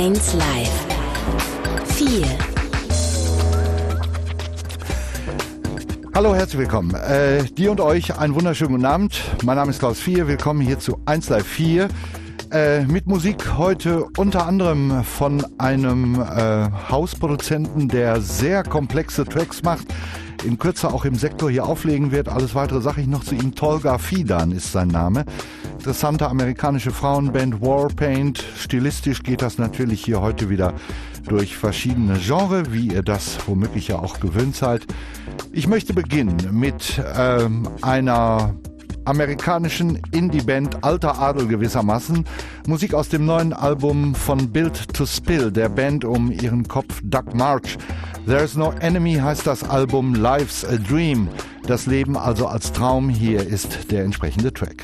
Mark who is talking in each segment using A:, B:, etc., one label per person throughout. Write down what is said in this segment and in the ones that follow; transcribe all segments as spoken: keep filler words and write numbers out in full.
A: eins Live. vier.
B: Hallo, herzlich willkommen. Äh, dir und euch einen wunderschönen guten Abend. Mein Name ist Klaus vier. Willkommen hier zu eins Live vier. Äh, mit Musik heute unter anderem von einem äh, Hausproduzenten, der sehr komplexe Tracks macht, in Kürze auch im Sektor hier auflegen wird. Alles weitere sage ich noch zu ihm. Tolga Fidan ist sein Name. Interessante amerikanische Frauenband Warpaint. Stilistisch geht das natürlich hier heute wieder durch verschiedene Genres, wie ihr das womöglich ja auch gewöhnt seid. Ich möchte beginnen mit ähm, einer amerikanischen Indie-Band, alter Adel gewissermaßen. Musik aus dem neuen Album von Built to Spill, der Band um ihren Kopf Doug March. There's No Enemy heißt das Album, Life's a Dream. Das Leben also als Traum, hier ist der entsprechende Track.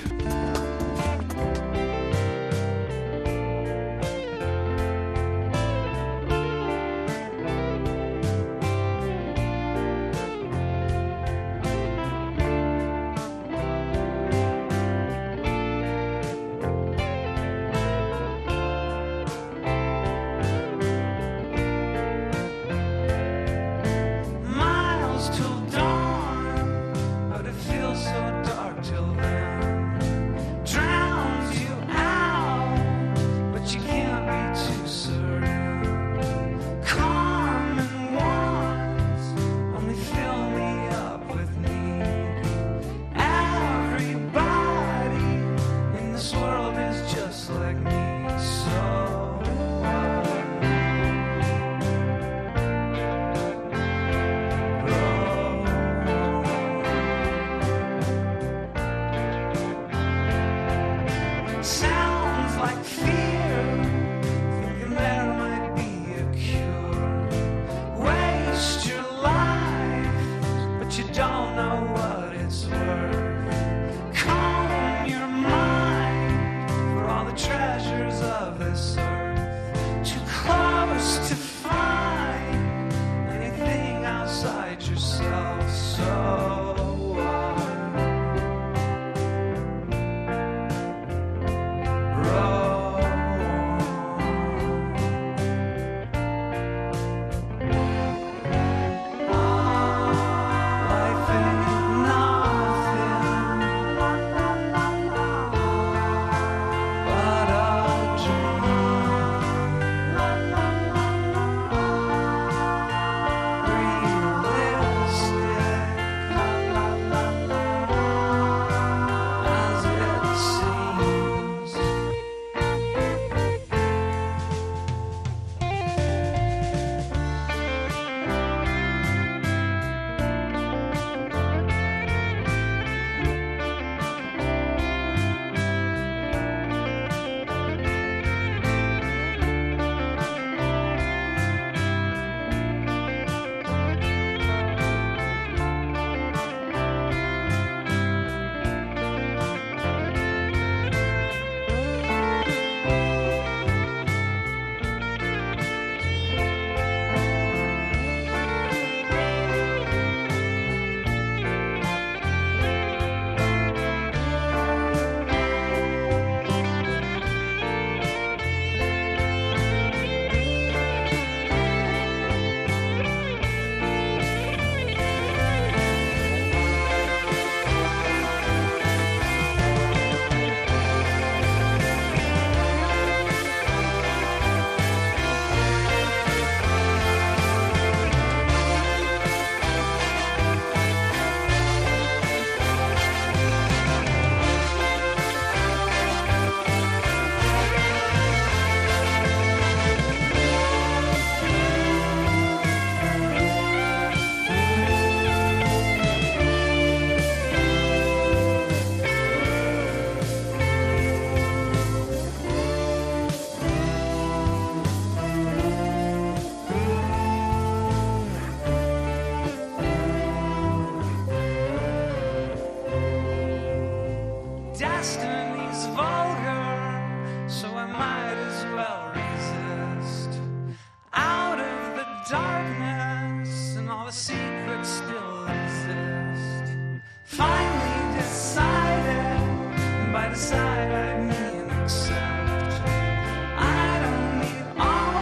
C: By the side I mean accept. I don't need all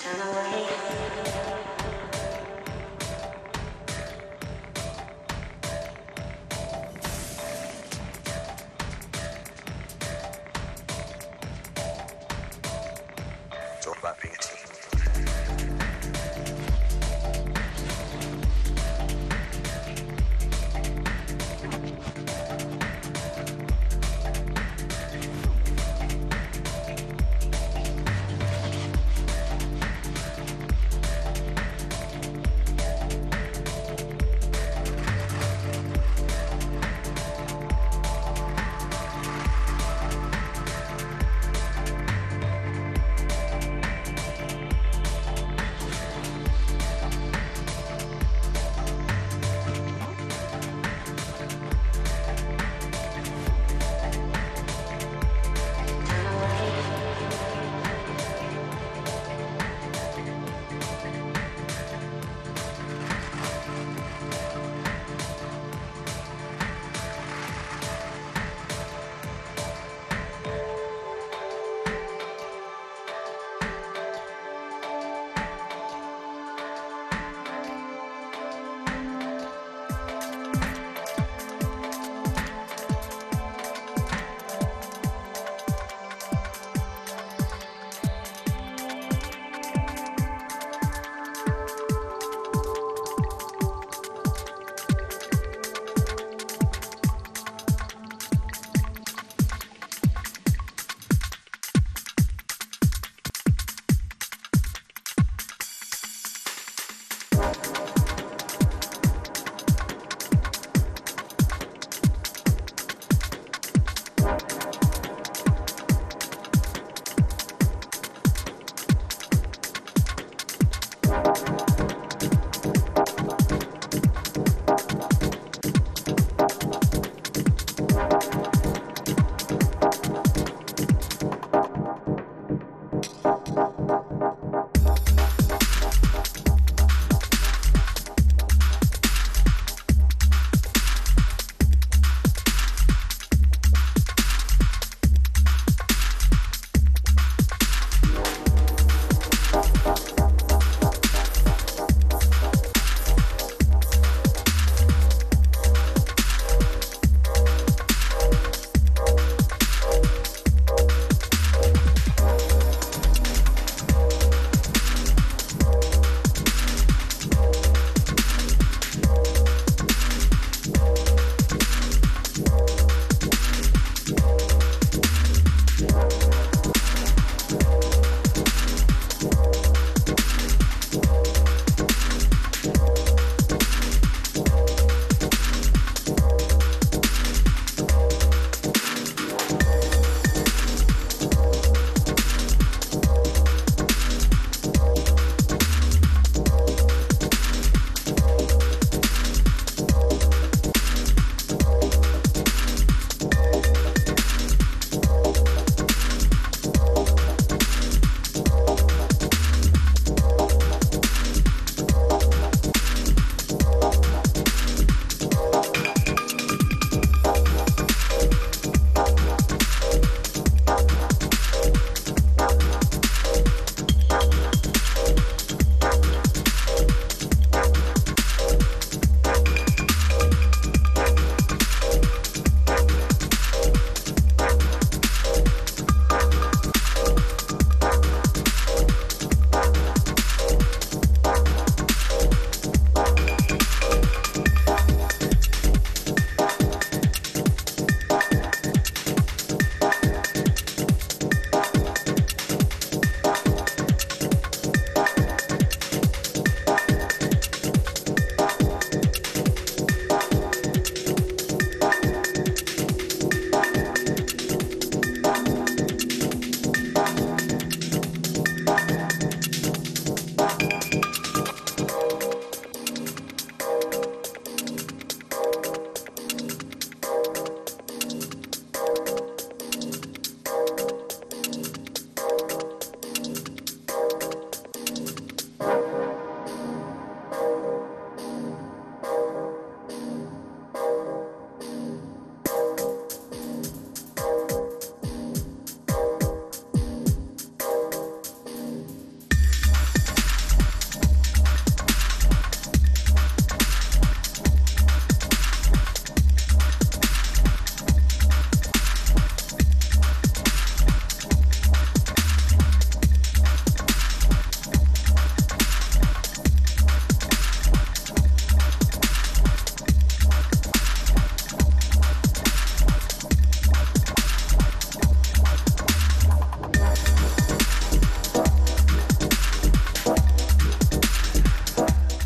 C: It's all about being a team.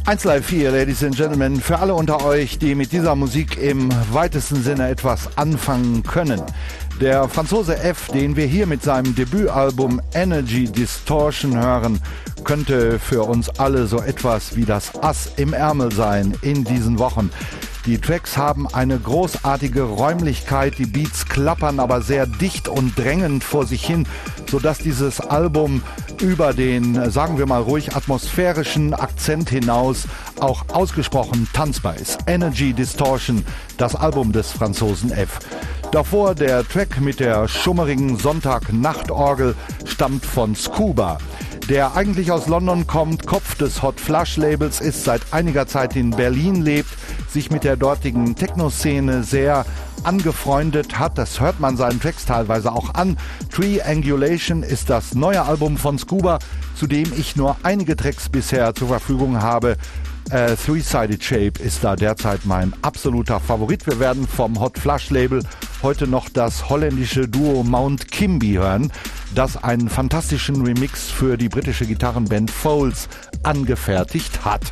B: eins Live vier, Ladies and Gentlemen, für alle unter euch, die mit dieser Musik im weitesten Sinne etwas anfangen können. Der Franzose F, den wir hier mit seinem Debütalbum Energy Distortion hören, könnte für uns alle so etwas wie das Ass im Ärmel sein in diesen Wochen. Die Tracks haben eine großartige Räumlichkeit, die Beats klappern aber sehr dicht und drängend vor sich hin, sodass dieses Album über den, sagen wir mal ruhig, atmosphärischen Akzent hinaus auch ausgesprochen tanzbar ist. Energy Distortion, das Album des Franzosen F. Davor der Track mit der schummerigen Sonntag-Nachtorgel stammt von Scuba. Der eigentlich aus London kommt, Kopf des Hot Flush Labels, ist seit einiger Zeit in Berlin, lebt, sich mit der dortigen Techno-Szene sehr angefreundet hat. Das hört man seinen Tracks teilweise auch an. Triangulation ist das neue Album von Scuba, zu dem ich nur einige Tracks bisher zur Verfügung habe. Äh, Three-Sided Shape ist da derzeit mein absoluter Favorit. Wir werden vom Hot Flush Label heute noch das holländische Duo Mount Kimby hören, das einen fantastischen Remix für die britische Gitarrenband Foals angefertigt hat.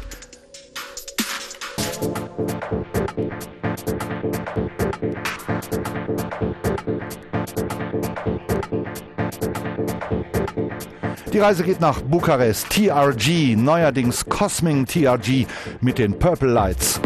B: Die Reise geht nach Bukarest. T R G, neuerdings Cosming T R G mit den Purple Lights.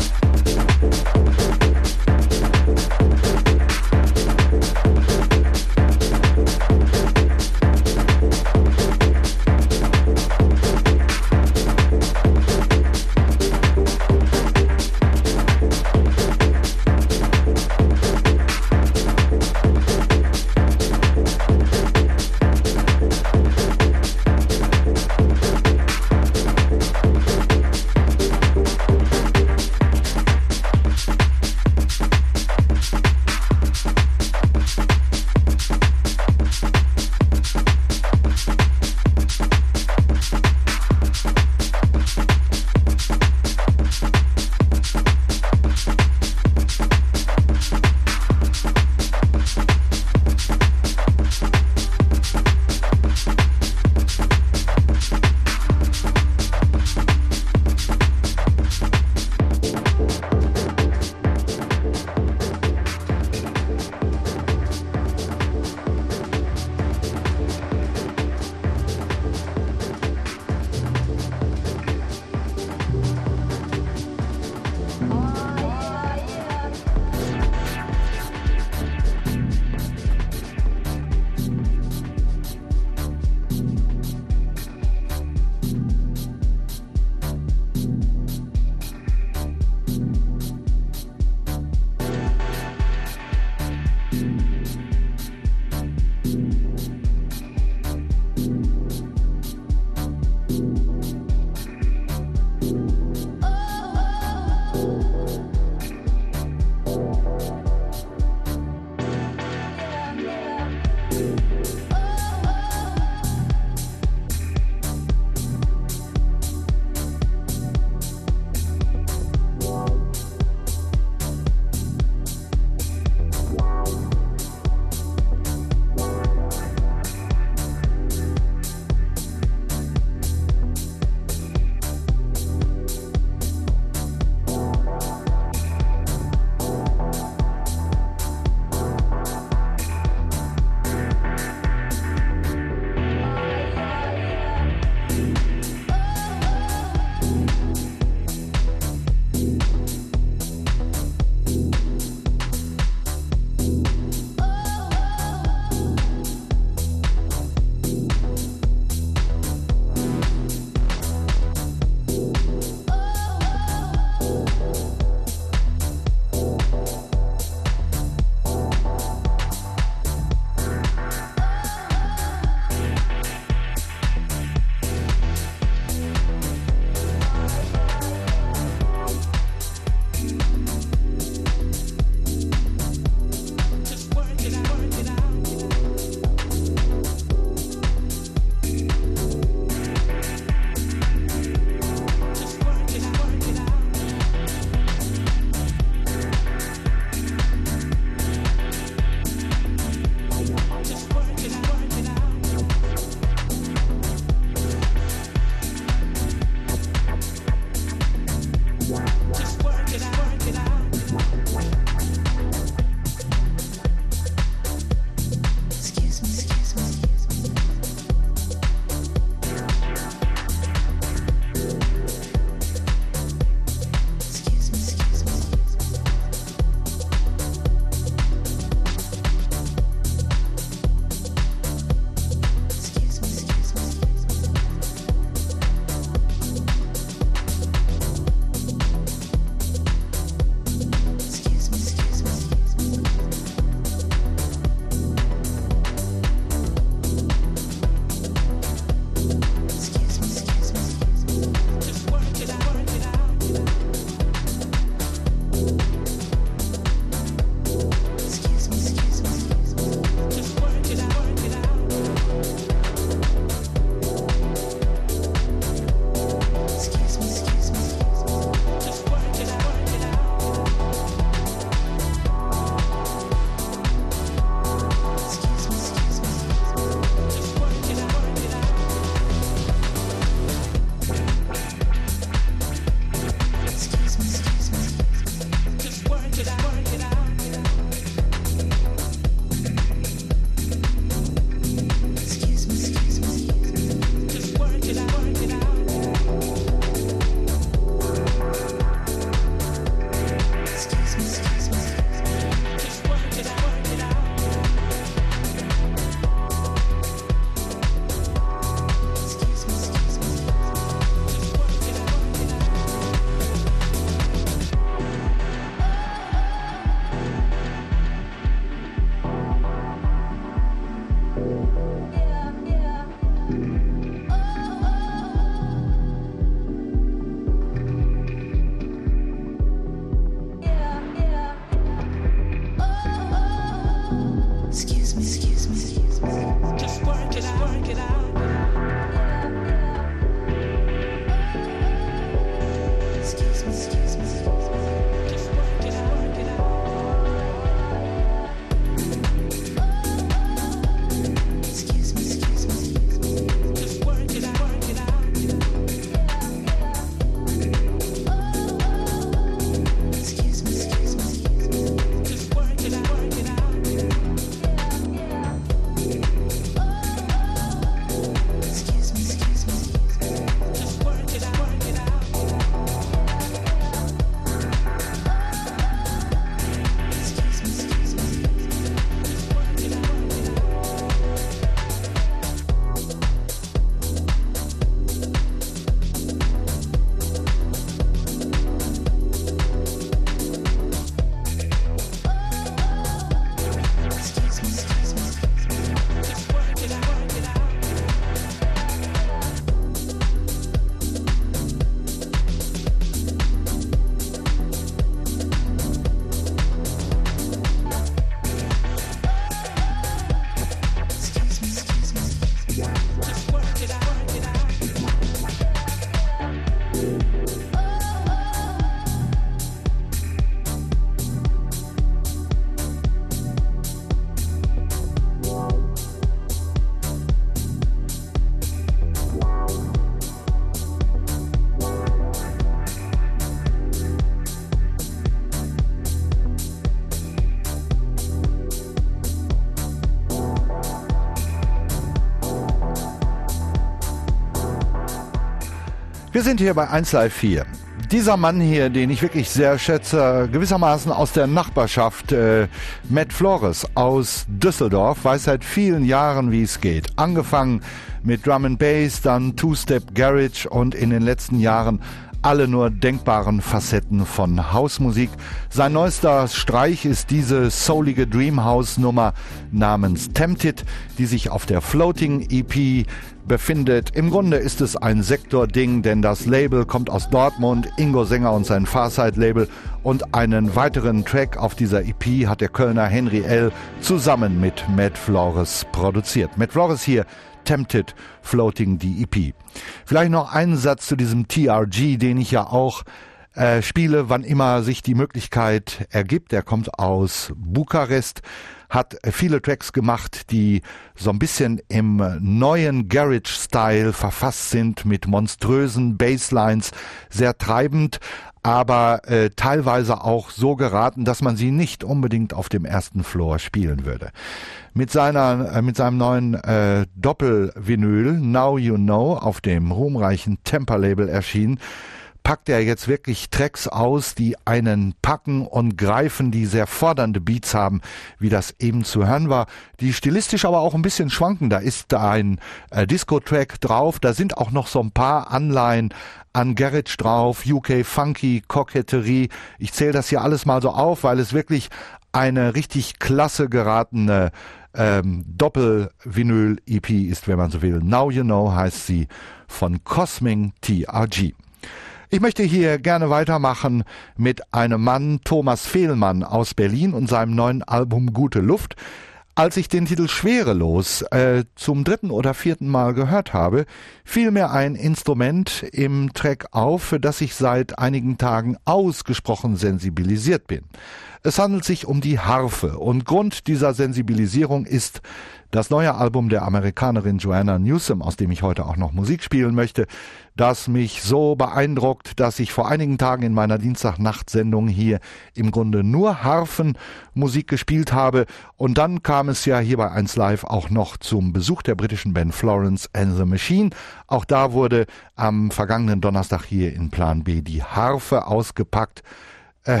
B: Wir sind hier bei eins Live vier. Dieser Mann hier, den ich wirklich sehr schätze, gewissermaßen aus der Nachbarschaft, äh, Matt Flores aus Düsseldorf, weiß seit vielen Jahren, wie es geht. Angefangen mit Drum and Bass, dann Two-Step Garage und in den letzten Jahren alle nur denkbaren Facetten von Hausmusik. Sein neuester Streich ist diese soulige Dreamhouse-Nummer namens Tempted, die sich auf der Floating E P befindet. Im Grunde ist es ein Sektording, denn das Label kommt aus Dortmund, Ingo Sänger und sein Farside-Label, und einen weiteren Track auf dieser E P hat der Kölner Henry L. zusammen mit Matt Flores produziert. Matt Flores hier, Tempted, Floating, die E P. Vielleicht noch einen Satz zu diesem T R G, den ich ja auch äh, spiele, wann immer sich die Möglichkeit ergibt. Er kommt aus Bukarest, hat viele Tracks gemacht, die so ein bisschen im neuen Garage-Style verfasst sind, mit monströsen Basslines, sehr treibend, aber äh, teilweise auch so geraten, dass man sie nicht unbedingt auf dem ersten Floor spielen würde. Mit seiner, äh, mit seinem neuen äh, Doppel-Vinyl Now You Know auf dem ruhmreichen Temper-Label erschienen, packt er jetzt wirklich Tracks aus, die einen packen und greifen, die sehr fordernde Beats haben, wie das eben zu hören war, die stilistisch aber auch ein bisschen schwanken. Da ist ein äh, Disco-Track drauf, da sind auch noch so ein paar Anleihen an Garage drauf, U K Funky, Koketterie. Ich zähle das hier alles mal so auf, weil es wirklich eine richtig klasse geratene ähm, Doppel-Vinyl-E P ist, wenn man so will. Now You Know heißt sie, von Cosming T R G. Ich möchte hier gerne weitermachen mit einem Mann, Thomas Fehlmann aus Berlin, und seinem neuen Album Gute Luft. Als ich den Titel Schwerelos äh, zum dritten oder vierten Mal gehört habe, fiel mir ein Instrument im Track auf, für das ich seit einigen Tagen ausgesprochen sensibilisiert bin. Es handelt sich um die Harfe, und Grund dieser Sensibilisierung ist das neue Album der Amerikanerin Joanna Newsom, aus dem ich heute auch noch Musik spielen möchte, das mich so beeindruckt, dass ich vor einigen Tagen in meiner Dienstagnacht-Sendung hier im Grunde nur Harfenmusik gespielt habe. Und dann kam es ja hier bei eins Live auch noch zum Besuch der britischen Band Florence and the Machine. Auch da wurde am vergangenen Donnerstag hier in Plan B die Harfe ausgepackt. Ähm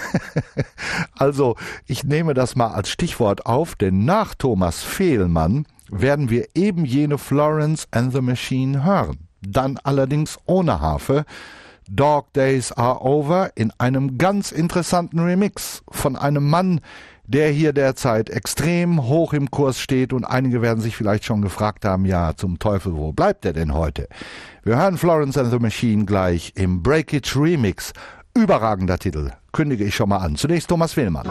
B: also, ich nehme das mal als Stichwort auf, denn nach Thomas Fehlmann werden wir eben jene Florence and the Machine hören. Dann allerdings ohne Harfe. Dog Days Are Over in einem ganz interessanten Remix von einem Mann, der hier derzeit extrem hoch im Kurs steht, und einige werden sich vielleicht schon gefragt haben, ja, zum Teufel, wo bleibt er denn heute? Wir hören Florence and the Machine gleich im Breakage Remix. Überragender Titel, kündige ich schon mal an. Zunächst Thomas Fehlmann.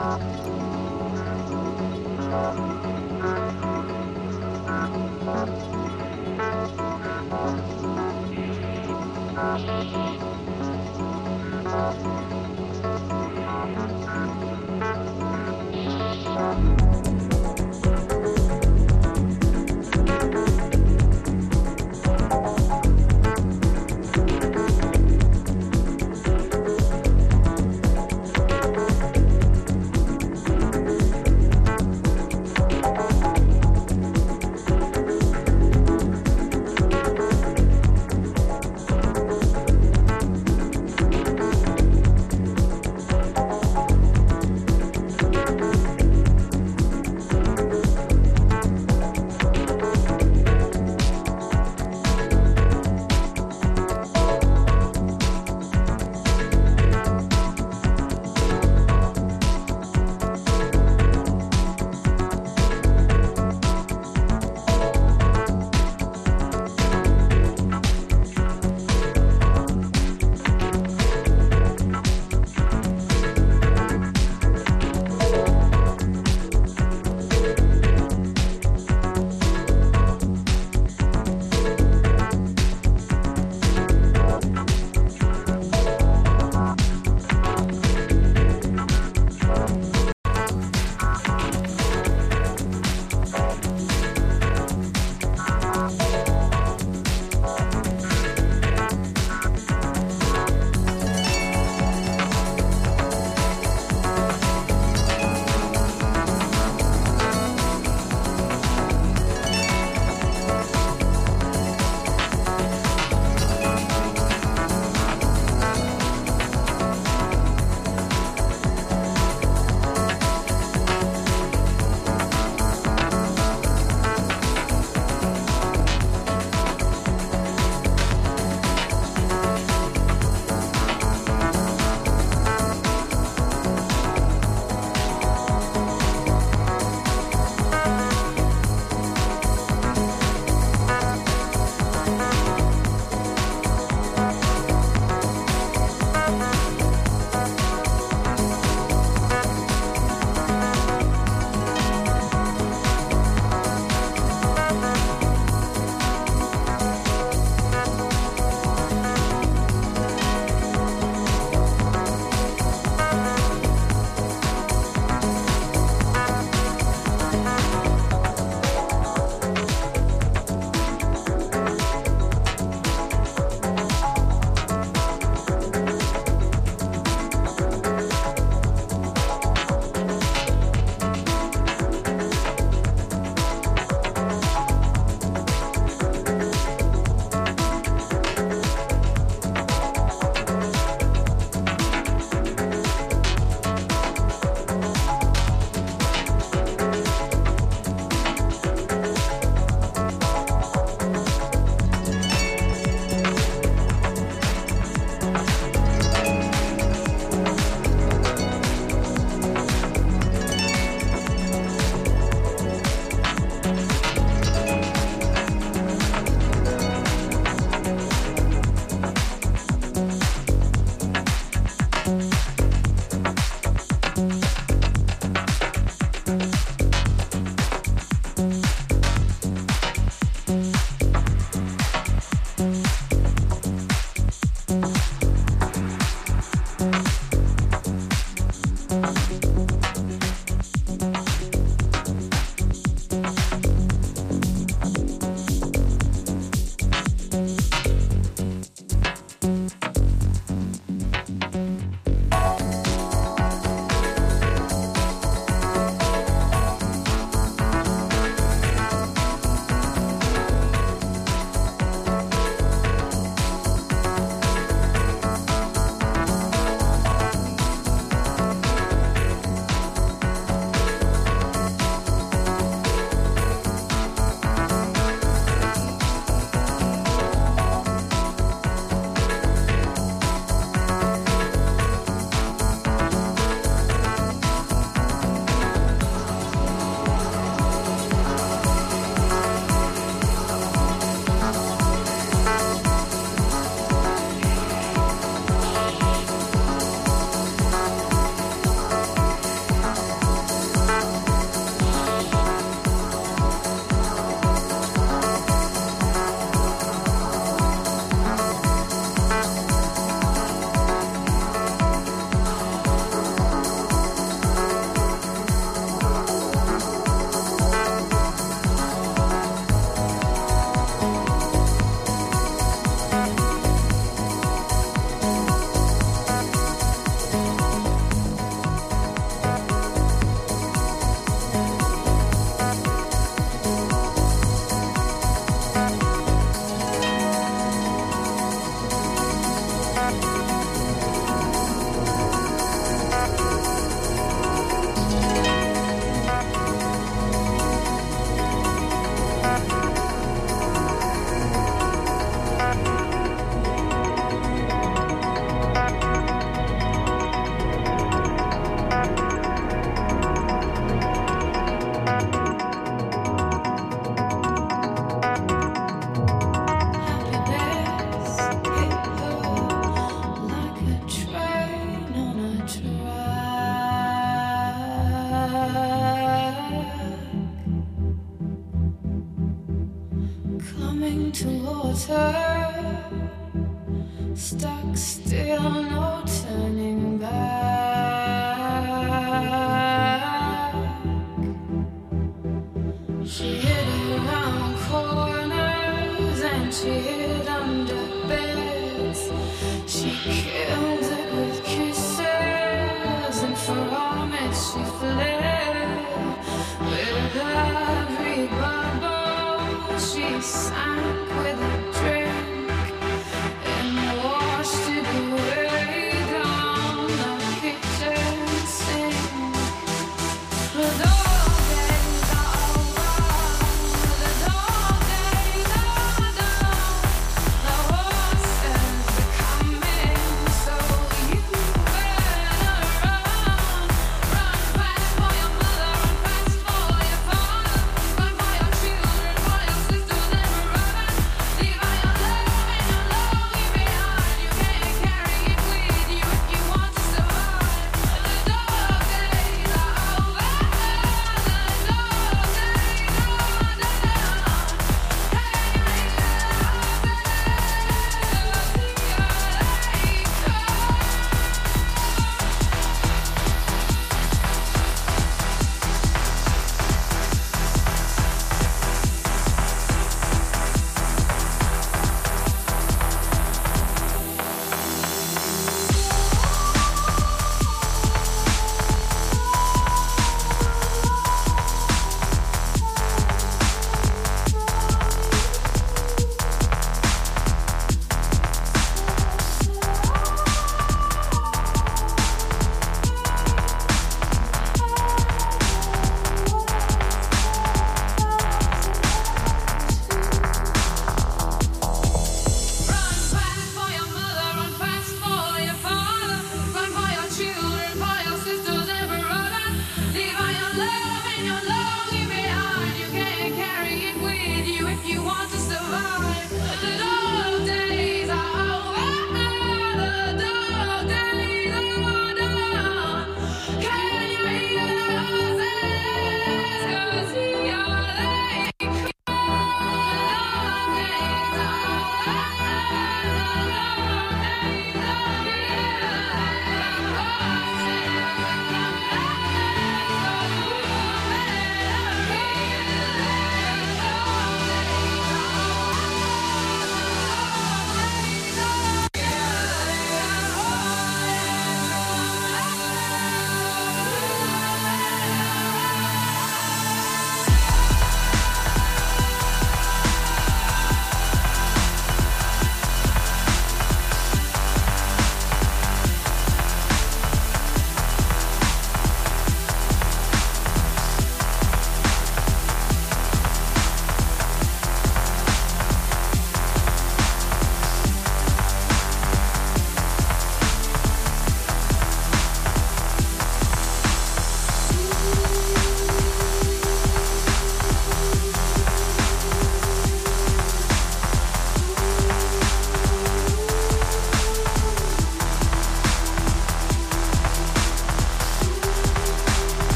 D: Leave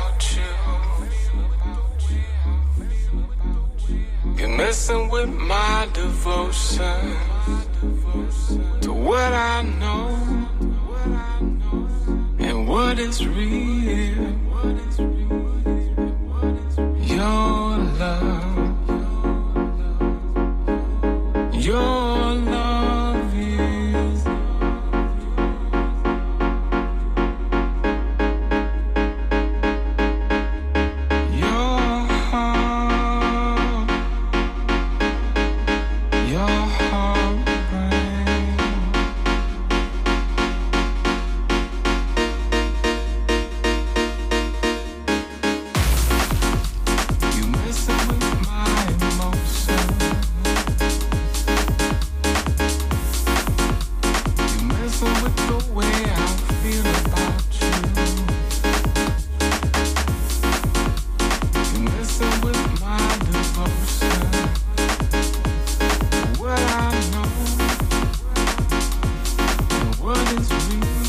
D: about you. You're messing with my devotion to what I know and what is real. Your love, your love is your heart, your heart brain. You messing with my emotions. You messing with the way I feel about you. You messing with my devotion. What I know and what is real.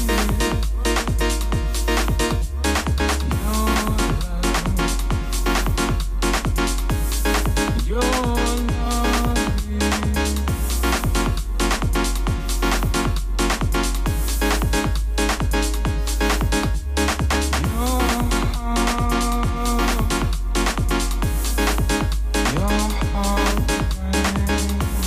D: Your love, your love is your heart, your heart brain.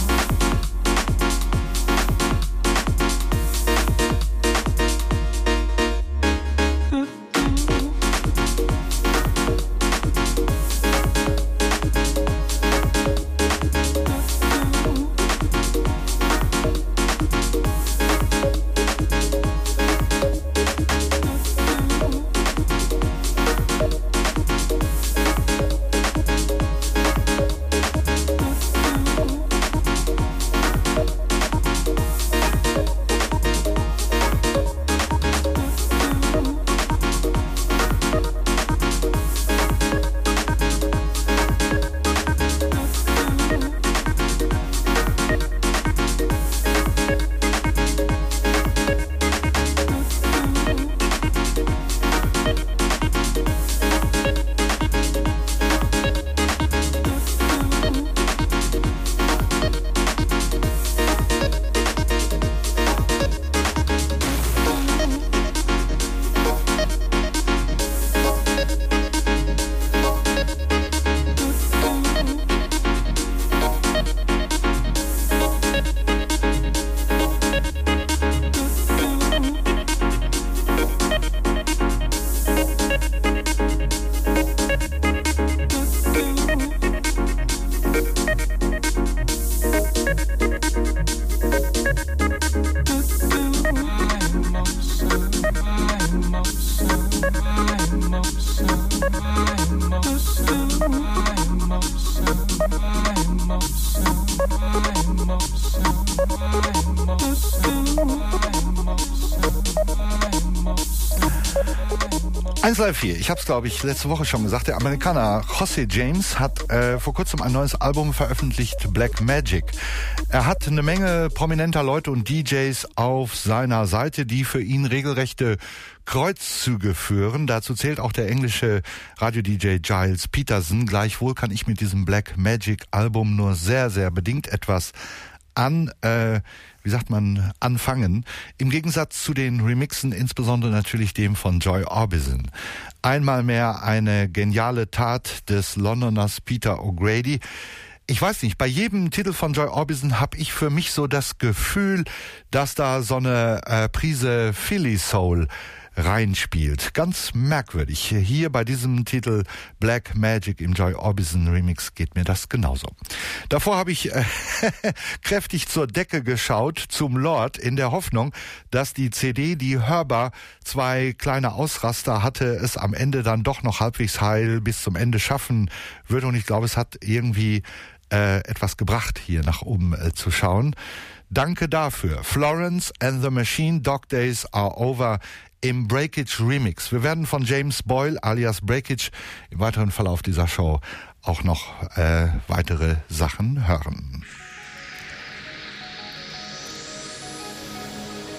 B: eins Live vier, ich habe es glaube ich letzte Woche schon gesagt, der Amerikaner José James hat äh, vor kurzem ein neues Album veröffentlicht, Black Magic. Er hat eine Menge prominenter Leute und D Js auf seiner Seite, die für ihn regelrechte Kreuzzüge führen. Dazu zählt auch der englische Radio-D J Giles Peterson. Gleichwohl kann ich mit diesem Black Magic Album nur sehr, sehr bedingt etwas an, äh, wie sagt man, anfangen. Im Gegensatz zu den Remixen, insbesondere natürlich dem von Joy Orbison. Einmal mehr eine geniale Tat des Londoners Peter O'Grady. Ich weiß nicht, bei jedem Titel von Joy Orbison habe ich für mich so das Gefühl, dass da so eine äh, Prise Philly Soul reinspielt. Ganz merkwürdig. Hier bei diesem Titel Black Magic im Joy Orbison Remix geht mir das genauso. Davor habe ich äh, kräftig zur Decke geschaut zum Lord in der Hoffnung, dass die C D, die hörbar zwei kleine Ausraster hatte, es am Ende dann doch noch halbwegs heil bis zum Ende schaffen würde. Und ich glaube, es hat irgendwie äh, etwas gebracht, hier nach oben äh, zu schauen. Danke dafür. Florence and the Machine, Dog Days Are Over im Breakage Remix. Wir werden von James Boyle alias Breakage im weiteren Verlauf dieser Show auch noch äh, weitere Sachen hören.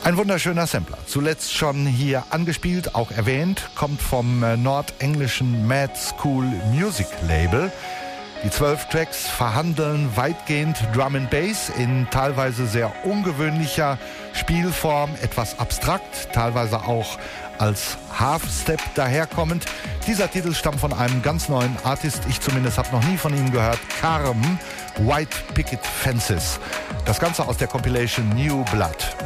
B: Ein wunderschöner Sampler, zuletzt schon hier angespielt, auch erwähnt, kommt vom äh, nordenglischen Mad School Music Label. Die zwölf Tracks verhandeln weitgehend Drum and Bass in teilweise sehr ungewöhnlicher Spielform, etwas abstrakt, teilweise auch als Half-Step daherkommend. Dieser Titel stammt von einem ganz neuen Artist, ich zumindest habe noch nie von ihm gehört, Carm, White Picket Fences. Das Ganze aus der Compilation New Blood.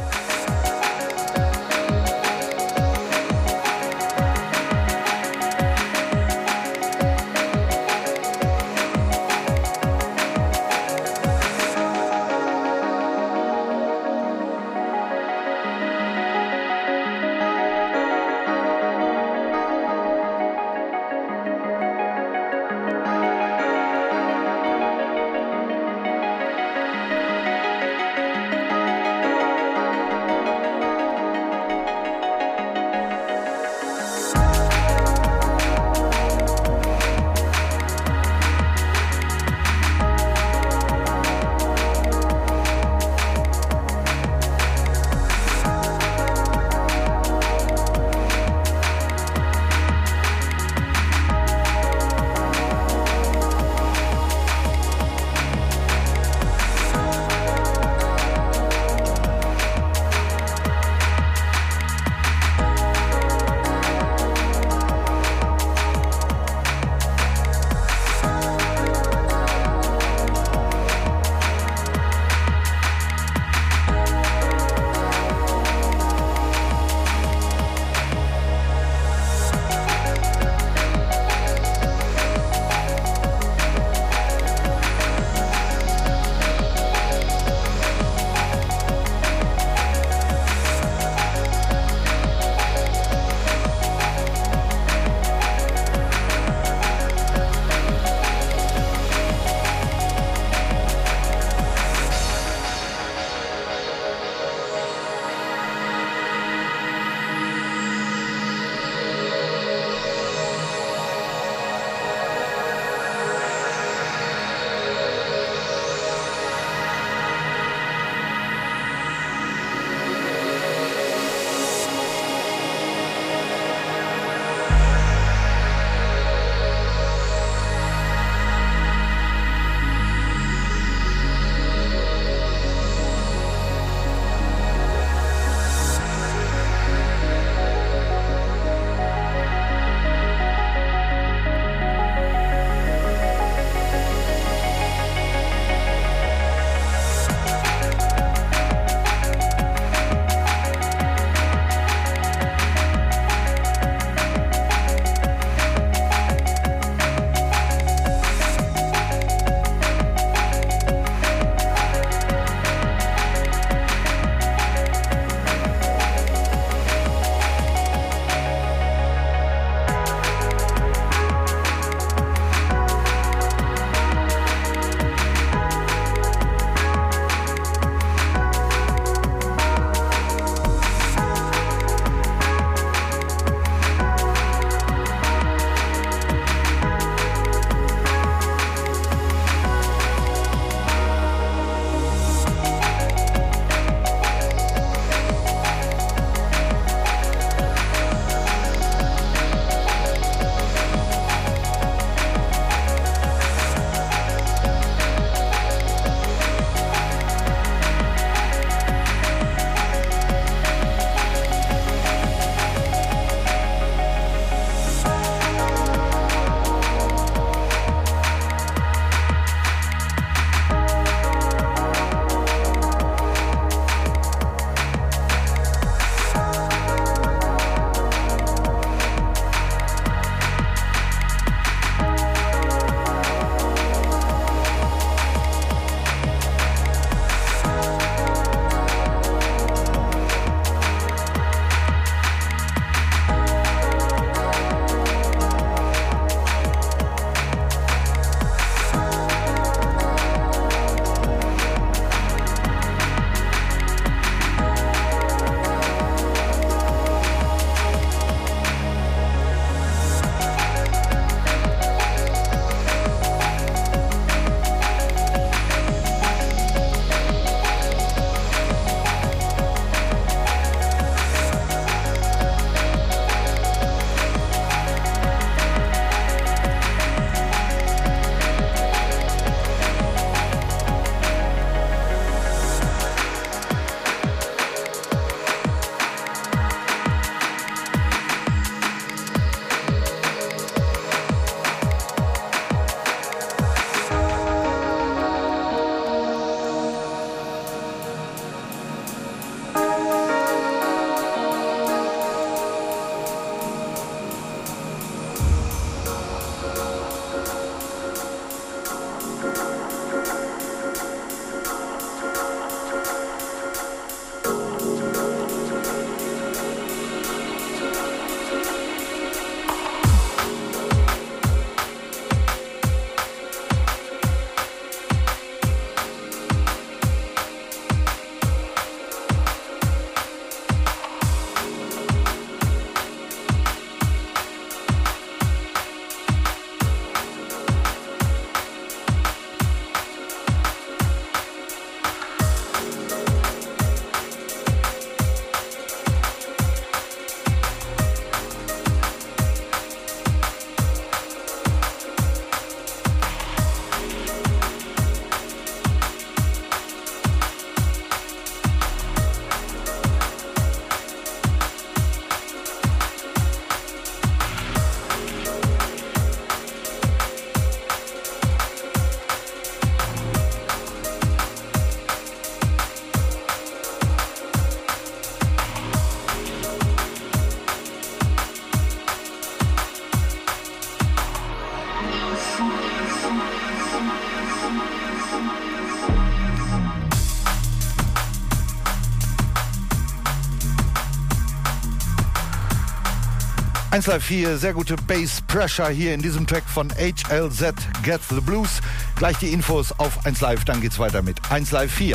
B: eins Live vier, sehr gute Bass Pressure hier in diesem Track von H L Z, Get the Blues. Gleich die Infos auf eins Live, dann geht's weiter mit eins Live vier.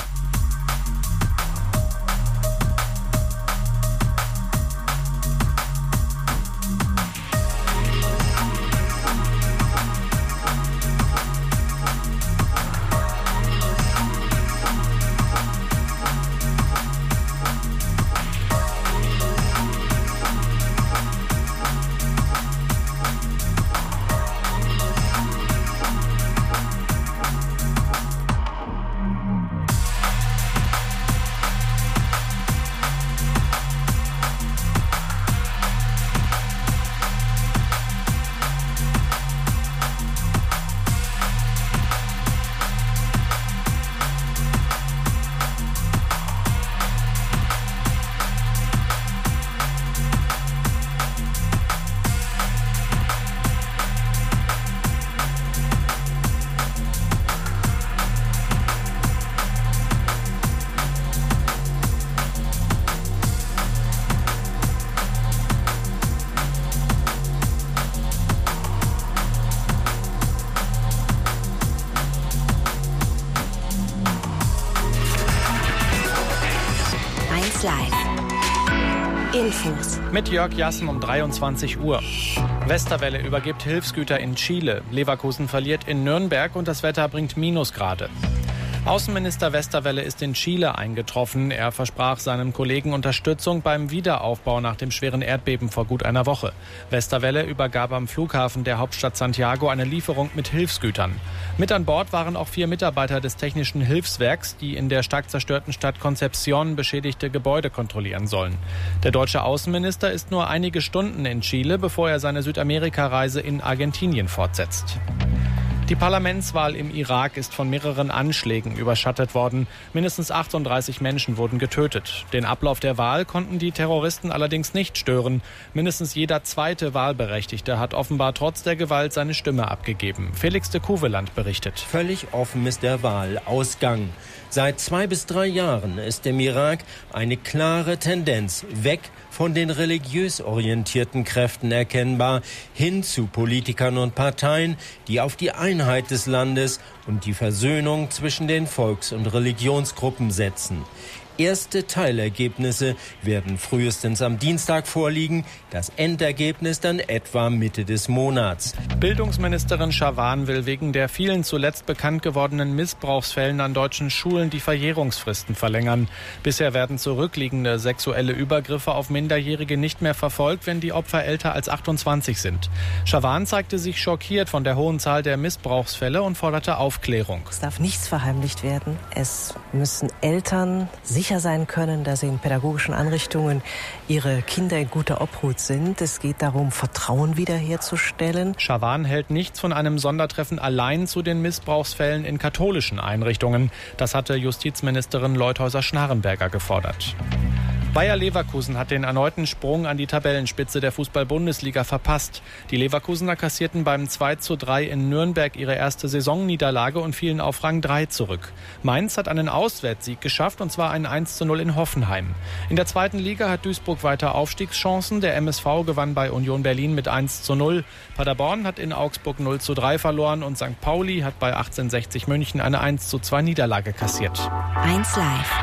A: Infos.
E: Mit Jörg Jassen um dreiundzwanzig Uhr. Westerwelle übergibt Hilfsgüter in Chile. Leverkusen verliert in Nürnberg und das Wetter bringt Minusgrade. Außenminister Westerwelle ist in Chile eingetroffen. Er versprach seinem Kollegen Unterstützung beim Wiederaufbau nach dem schweren Erdbeben vor gut einer Woche. Westerwelle übergab am Flughafen der Hauptstadt Santiago eine Lieferung mit Hilfsgütern. Mit an Bord waren auch vier Mitarbeiter des Technischen Hilfswerks, die in der stark zerstörten Stadt Concepción beschädigte Gebäude kontrollieren sollen. Der deutsche Außenminister ist nur einige Stunden in Chile, bevor er seine Südamerika-Reise in Argentinien fortsetzt. Die Parlamentswahl im Irak ist von mehreren Anschlägen überschattet worden. Mindestens achtunddreißig Menschen wurden getötet. Den Ablauf der Wahl konnten die Terroristen allerdings nicht stören. Mindestens jeder zweite Wahlberechtigte hat offenbar trotz der Gewalt seine Stimme abgegeben. Felix de Kuveland berichtet.
F: Völlig offen ist der Wahlausgang. Seit zwei bis drei Jahren ist im Irak eine klare Tendenz weg von den religiös orientierten Kräften erkennbar, hin zu Politikern und Parteien, die auf die Einheit des Landes und die Versöhnung zwischen den Volks- und Religionsgruppen setzen. Erste Teilergebnisse werden frühestens am Dienstag vorliegen, das Endergebnis dann etwa Mitte des Monats.
E: Bildungsministerin Schawan will wegen der vielen zuletzt bekannt gewordenen Missbrauchsfällen an deutschen Schulen die Verjährungsfristen verlängern. Bisher werden zurückliegende sexuelle Übergriffe auf Minderjährige nicht mehr verfolgt, wenn die Opfer älter als achtundzwanzig sind. Schawan zeigte sich schockiert von der hohen Zahl der Missbrauchsfälle und forderte Aufklärung.
G: Es darf nichts verheimlicht werden. Es müssen Eltern sicher sein können, dass in pädagogischen Einrichtungen ihre Kinder in guter Obhut sind. Es geht darum, Vertrauen wiederherzustellen.
E: Schawan hält nichts von einem Sondertreffen allein zu den Missbrauchsfällen in katholischen Einrichtungen. Das hatte Justizministerin Leuthäuser-Schnarrenberger gefordert. Bayer Leverkusen hat den erneuten Sprung an die Tabellenspitze der Fußball-Bundesliga verpasst. Die Leverkusener kassierten beim zwei zu drei in Nürnberg ihre erste Saisonniederlage und fielen auf Rang drei zurück. Mainz hat einen Auswärtssieg geschafft, und zwar einen eins zu null in Hoffenheim. In der zweiten Liga hat Duisburg weiter Aufstiegschancen. Der M S V gewann bei Union Berlin mit eins zu null. Paderborn hat in Augsburg null zu drei verloren und Sankt Pauli hat bei achtzehnhundertsechzig München eine eins zu zwei Niederlage kassiert.
A: eins Live.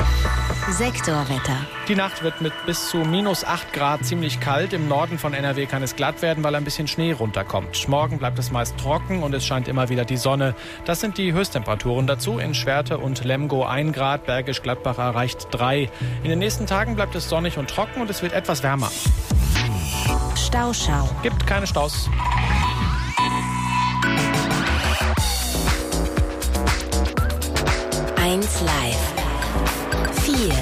A: Sektorwetter.
E: Die Nacht wird mit bis zu minus acht Grad ziemlich kalt. Im Norden von N R W kann es glatt werden, weil ein bisschen Schnee runterkommt. Morgen bleibt es meist trocken und es scheint immer wieder die Sonne. Das sind die Höchsttemperaturen dazu. In Schwerte und Lemgo ein Grad, Bergisch Gladbach erreicht drei. In den nächsten Tagen bleibt es sonnig und trocken und es wird etwas wärmer.
A: Stauschau.
E: Gibt keine Staus.
A: eins Live. vier.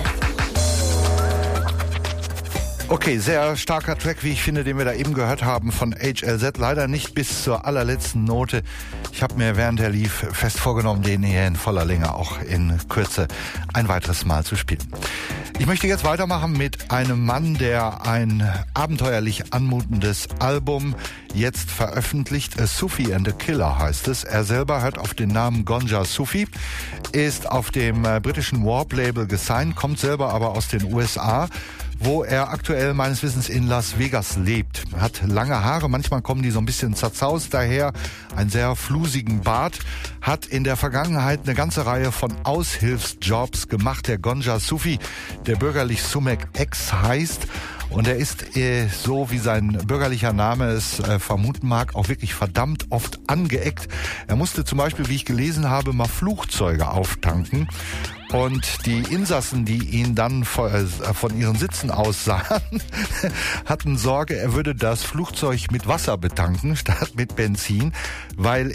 B: Okay, sehr starker Track, wie ich finde, den wir da eben gehört haben von H L Z. Leider nicht bis zur allerletzten Note. Ich habe mir, während er lief, fest vorgenommen, den hier in voller Länge auch in Kürze ein weiteres Mal zu spielen. Ich möchte jetzt weitermachen mit einem Mann, der ein abenteuerlich anmutendes Album jetzt veröffentlicht. A Sufi and a Killer heißt es. Er selber hört auf den Namen Gonja Sufi, ist auf dem äh, britischen Warp-Label gesigned, kommt selber aber aus den U S A, wo er aktuell meines Wissens in Las Vegas lebt. Hat lange Haare, manchmal kommen die so ein bisschen zerzaust daher, einen sehr flusigen Bart, hat in der Vergangenheit eine ganze Reihe von Aushilfsjobs gemacht. Der Gonja Sufi, der bürgerlich Sumek X heißt. Und er ist, äh, so wie sein bürgerlicher Name es äh, vermuten mag, auch wirklich verdammt oft angeeckt. Er musste zum Beispiel, wie ich gelesen habe, mal Flugzeuge auftanken. Und die Insassen, die ihn dann von ihren Sitzen aus sahen, hatten Sorge, er würde das Flugzeug mit Wasser betanken statt mit Benzin, weil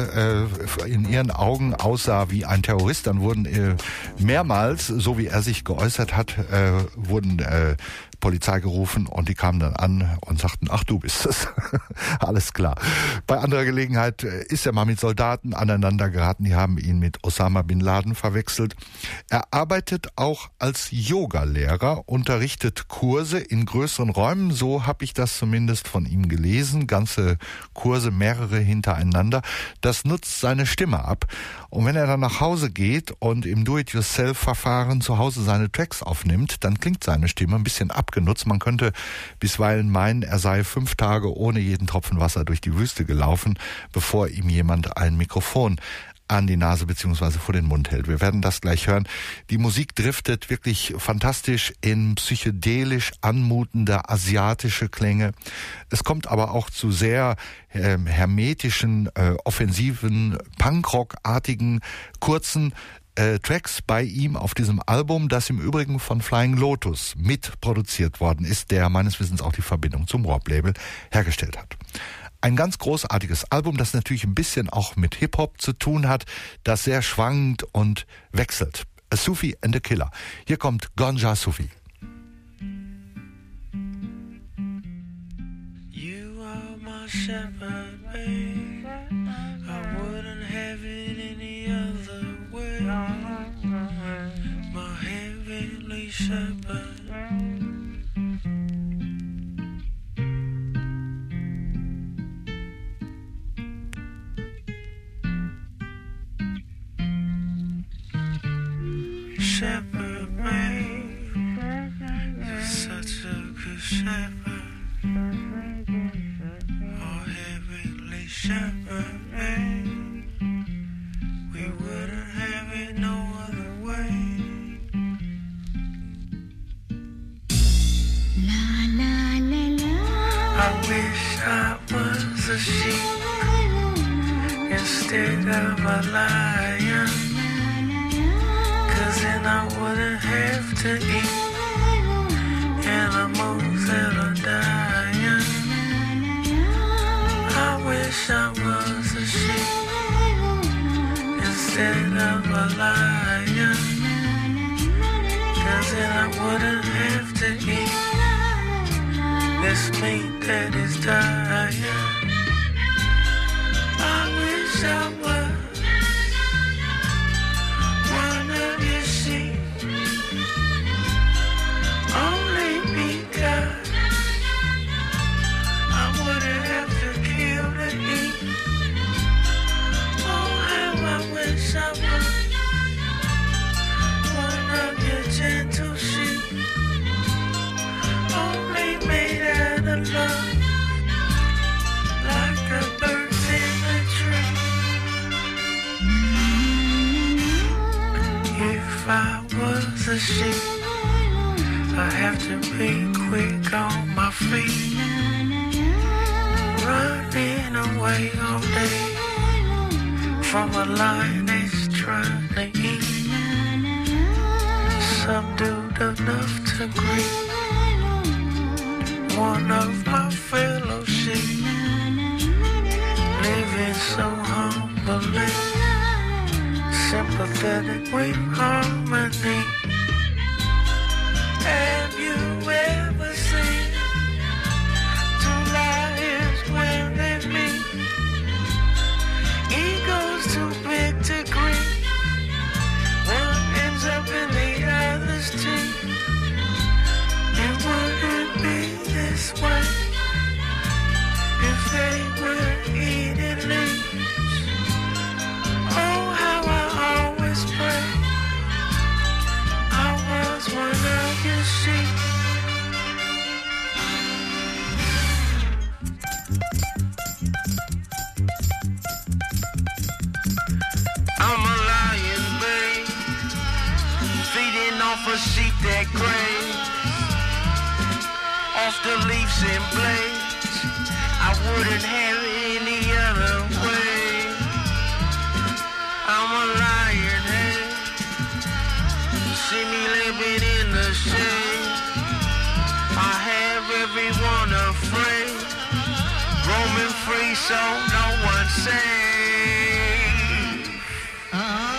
B: er äh, in ihren Augen aussah wie ein Terrorist. Dann wurden äh, mehrmals, so wie er sich geäußert hat, äh, wurden äh, Polizei gerufen und die kamen dann an und sagten, ach, du bist es. Alles klar. Bei anderer Gelegenheit ist er mal mit Soldaten aneinander geraten, die haben ihn mit Osama Bin Laden verwechselt. Er arbeitet auch als Yoga-Lehrer, unterrichtet Kurse in größeren Räumen, so habe ich das zumindest von ihm gelesen, ganze Kurse, mehrere hintereinander. Das nutzt seine Stimme ab. Und wenn er dann nach Hause geht und im Do-it-yourself-Verfahren zu Hause seine Tracks aufnimmt, dann klingt seine Stimme ein bisschen abgenutzt. Man könnte bisweilen meinen, er sei fünf Tage ohne jeden Tropfen Wasser durch die Wüste gelaufen, bevor ihm jemand ein Mikrofon an die Nase bzw. vor den Mund hält. Wir werden das gleich hören. Die Musik driftet wirklich fantastisch in psychedelisch anmutende asiatische Klänge. Es kommt aber auch zu sehr äh, hermetischen, äh, offensiven, Punkrock-artigen, kurzen äh, Tracks bei ihm auf diesem Album, das im Übrigen von Flying Lotus mitproduziert worden ist, der meines Wissens auch die Verbindung zum Warp-Label hergestellt hat. Ein ganz großartiges Album, das natürlich ein bisschen auch mit Hip-Hop zu tun hat, das sehr schwankt und wechselt. A Sufi and a Killer. Hier kommt Gonja Sufi.
H: You are my shepherd, babe. I wouldn't have it any other way. My heavenly shepherd. Shepherd, babe, you're such a good shepherd. Oh, heavenly shepherd, babe, we wouldn't have it no other way. La, la, la, la. I wish I was a sheep instead of a lion. Then I wouldn't have to eat animals that are dying. I wish I was a sheep instead of a lion. Cause then I wouldn't have to eat this meat that is dying. I wish I was gentle sheep, only made out of love, like the birds in the tree. If I was a sheep, I have to be quick on my feet, running away all day from a lion that's trying to eat. Subdued enough to greet one of my fellow sheep, living so humbly, sympathetic with harmony. Have you ever seen two lions when they meet? Ego's too big to greet. One ends up in the other's teeth. a sheep that graze off the leaves and blades. I wouldn't have it any other way. I'm a lion head. See me living in the shade. I have everyone afraid. Roaming free so no one's safe.
I: Ah.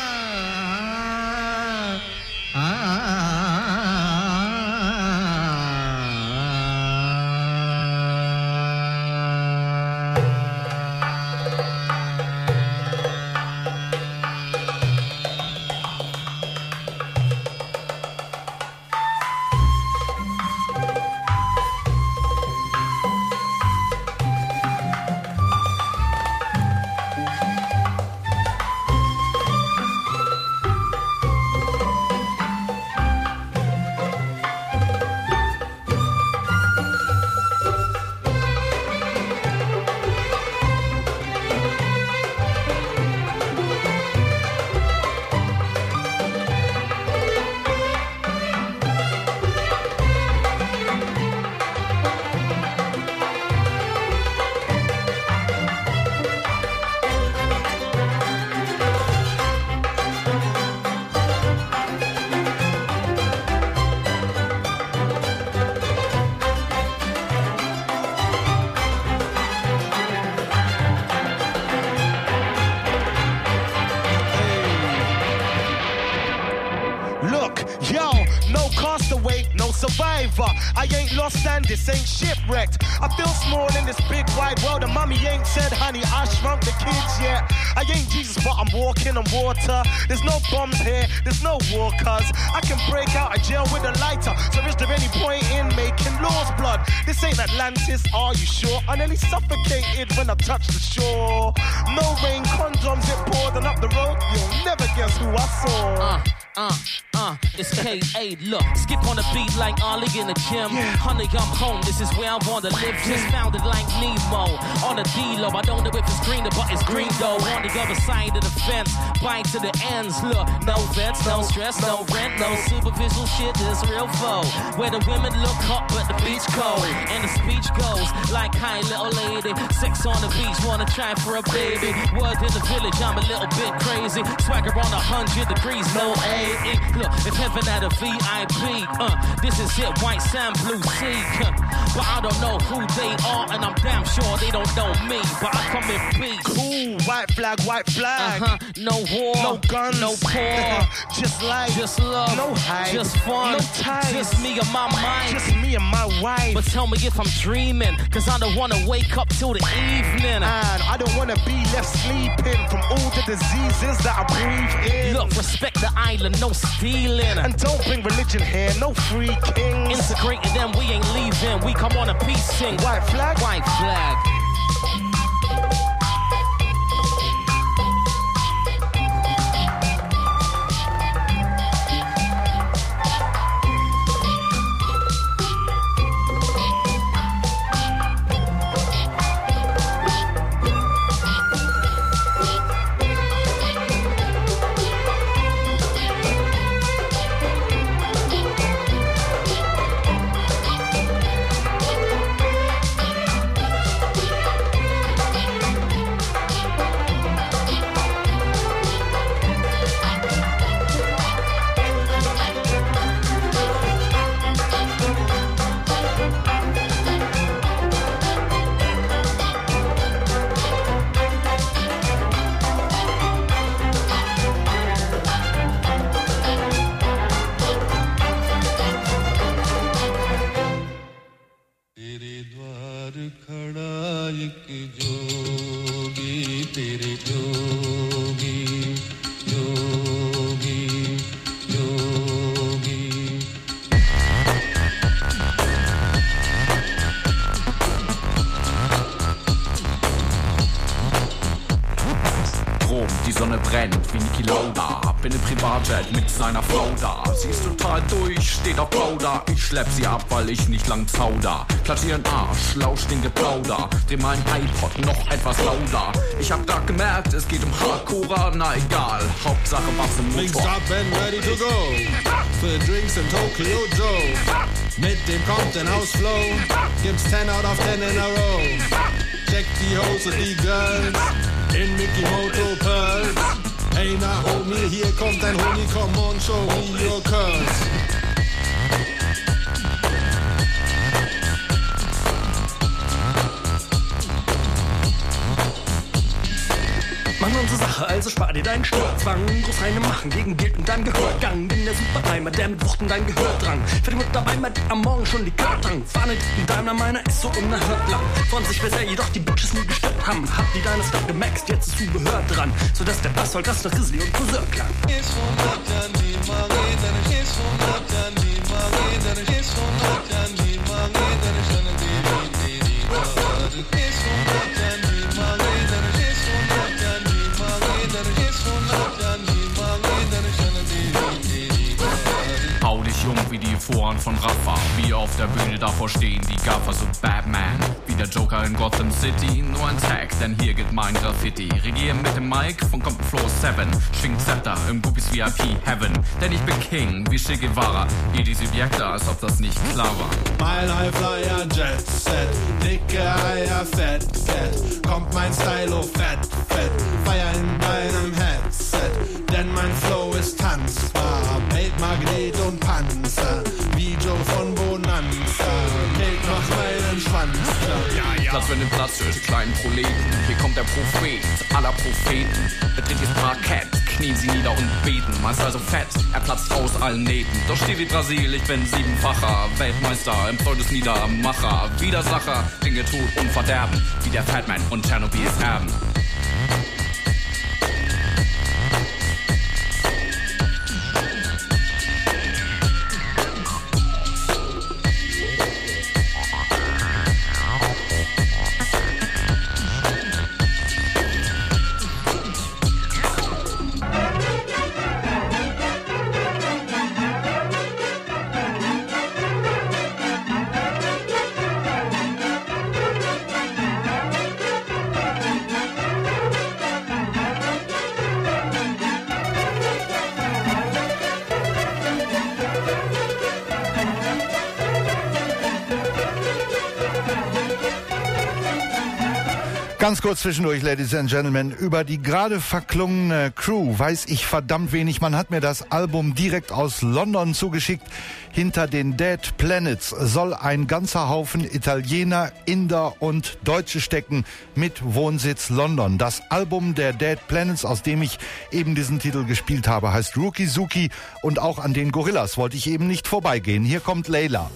J: Survivor, I ain't lost and this ain't shipwrecked. I feel small in this big wide world and mommy ain't said, honey, I shrunk the kids yet. I ain't Jesus, but I'm walking on water. There's no bombs here, there's no war, cuz I can break out of jail with a lighter. So is there any point in making laws, blood? This ain't Atlantis, are you sure? I nearly suffocated when I touched the shore. No rain, condoms, it poured and up the road. You'll never guess who I saw.
K: Uh. Uh, uh, it's K A, look, skip on the beat like Ollie in the gym. Yeah. Honey, I'm home, this is where I wanna live. Just found it like Nemo, on the D-Lo. I don't know if it's green, but it's green though. On the other side of the fence, bite to the ends. Look, no vets, no stress, no rent, no superficial shit, this real foe. Where the women look hot, but the beach cold. And the speech goes like, hi little lady, sex on the beach, wanna try for a baby. Word in the village, I'm a little bit crazy. Swagger on a hundred degrees, no A. Look, if heaven had a V I P, uh, this is it, white sand, blue sea. Uh, but I don't know who they are, and I'm damn sure they don't know me. But I come in peace.
J: Cool, white flag, white flag.
K: Uh-huh. No war,
J: no guns,
K: no poor.
J: Just life,
K: just love,
J: no hype,
K: just fun,
J: no ties.
K: Just me and my mind,
J: just me and my wife.
K: But tell me if I'm dreaming, cause I don't wanna wake up till the evening.
J: And I don't wanna be left sleeping from all the diseases that I breathe in.
K: Look, respect the island, no stealing.
J: And don't bring religion here, no free kings.
K: Integrated them, we ain't leaving. We come on a peace sing.
J: White flag,
K: white flag.
I: Strom, die Sonne brennt wie Niki Lauda. Bin im Privatjet mit seiner Frau da. Sie ist total durch, steht auf Powder. Ich schlepp sie ab, weil ich nicht lang zauder. Klatsch ihren Arsch, lausch den Geplauder. Dreh mein iPod noch etwas lauter. Ich hab grad gemerkt, es geht um Hardcore. Na egal, Hauptsache was im
L: Drinks
I: Motor.
L: up and ready to go. Für Drinks in Tokyo Joe. Mit dem Compton House Flow gibt's ten out of ten in a row. Check die Hoes und die Girls in Mickey Moto Pearls. Hey na Homie, hier kommt ein Homie, come on, show me your curls.
M: Mach unsere Sache, also spar dir deinen Störfang. Groß reine machen gegen Geld und dein Gehörgang. Bin der Superreimer, der mit Wuchten dein Gehör drang. Für die Mutter bei mit am Morgen schon die Kördrang. Fahne in deiner, meiner ist so unerhört lang. Von sich bisher jedoch die Bitches nie gestört haben. Hab die deine Stadt gemaxt, jetzt ist Zubehör dran. Sodass der Bass halt das nach Grizzly und Friseur klang.
I: Hau dich um wie die Foren von Rafa. Wie auf der Bühne davor stehen die Gaffer so Batman. Wie der Joker in Gotham City. Nur ein Tag, denn hier geht mein Graffiti. Regier mit dem Mic von Compton Floor sieben. Schwingt Scepter im Guppies V I P Heaven. Denn ich bin King wie Che Guevara. Hier die Subjekte, als ob das nicht klar war.
L: Mile High Flyer Jet Set, dicke Eier, fett, fett. Kommt mein Stylo fett, fett. Feier in deinem Headset, denn mein Flow ist tanzbar. Magnet und Panzer, wie Joe von Bonanza. Kate macht meinen Schwanz klar.
I: Ja, ja. Platz für den Platz für die kleinen Proleten. Hier kommt der Prophet aller Propheten. Betritt das Parkett, knien sie nieder und beten. Meist also fett, er platzt aus allen Nähten. Doch steh wie Brasil, ich bin siebenfacher Weltmeister im Pseudos Niedermacher. Widersacher, Dinge Tod und Verderben. Wie der Fatman und Tschernobyls Erben.
B: Ganz kurz zwischendurch, Ladies and Gentlemen, über die gerade verklungene Crew weiß ich verdammt wenig. Man hat mir das Album direkt aus London zugeschickt. Hinter den Dead Planets soll ein ganzer Haufen Italiener, Inder und Deutsche stecken mit Wohnsitz London. Das Album der Dead Planets, aus dem ich eben diesen Titel gespielt habe, heißt Rookie Zuki, und auch an den Gorillas wollte ich eben nicht vorbeigehen. Hier kommt Layla.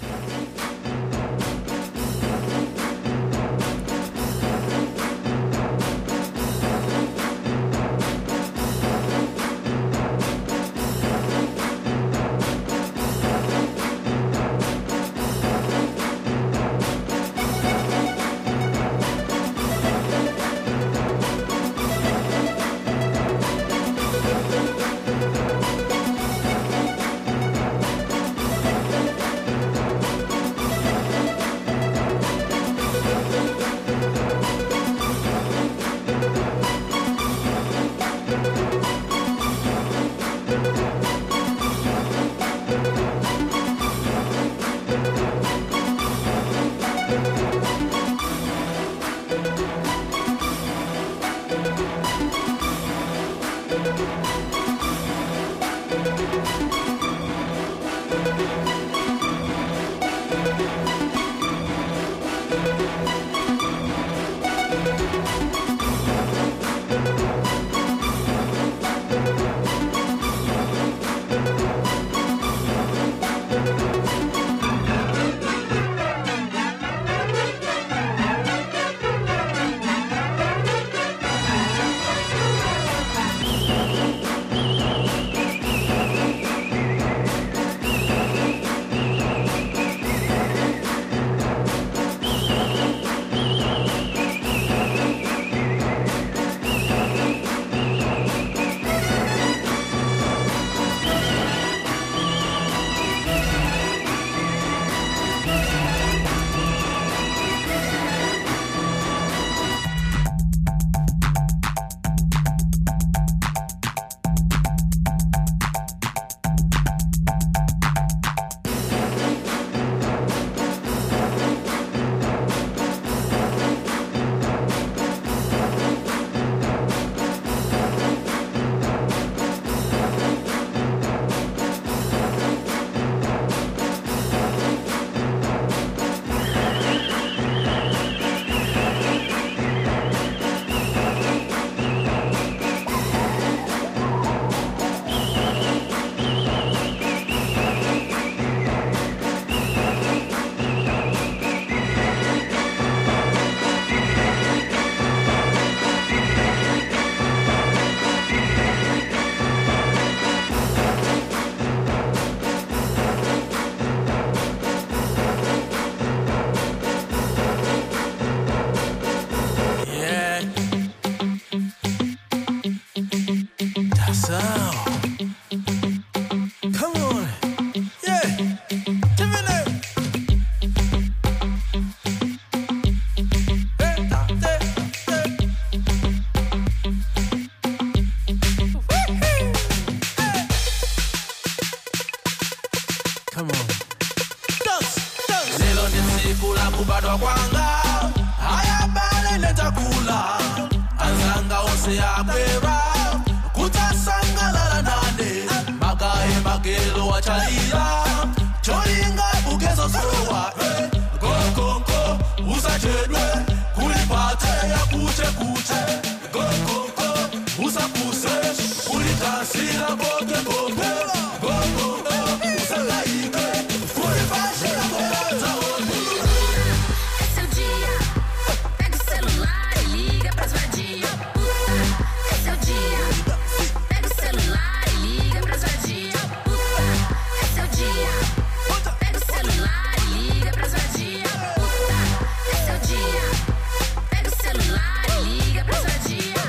N: oseyabera kutasangalala nane magaye magelo wachalira cholinga bugezo sowa gokonko usachedwe kulipate ya kuche kuche gokonko usapuse kulitasira kote kote gokonko usalaike kulipashira kote
O: é seu dia, pega o celular e liga pras vadias. É seu dia, pega o celular e liga pras vadias. É seu dia, pega o celular e liga pras vadias. É seu dia, pega o celular e liga pras vadias.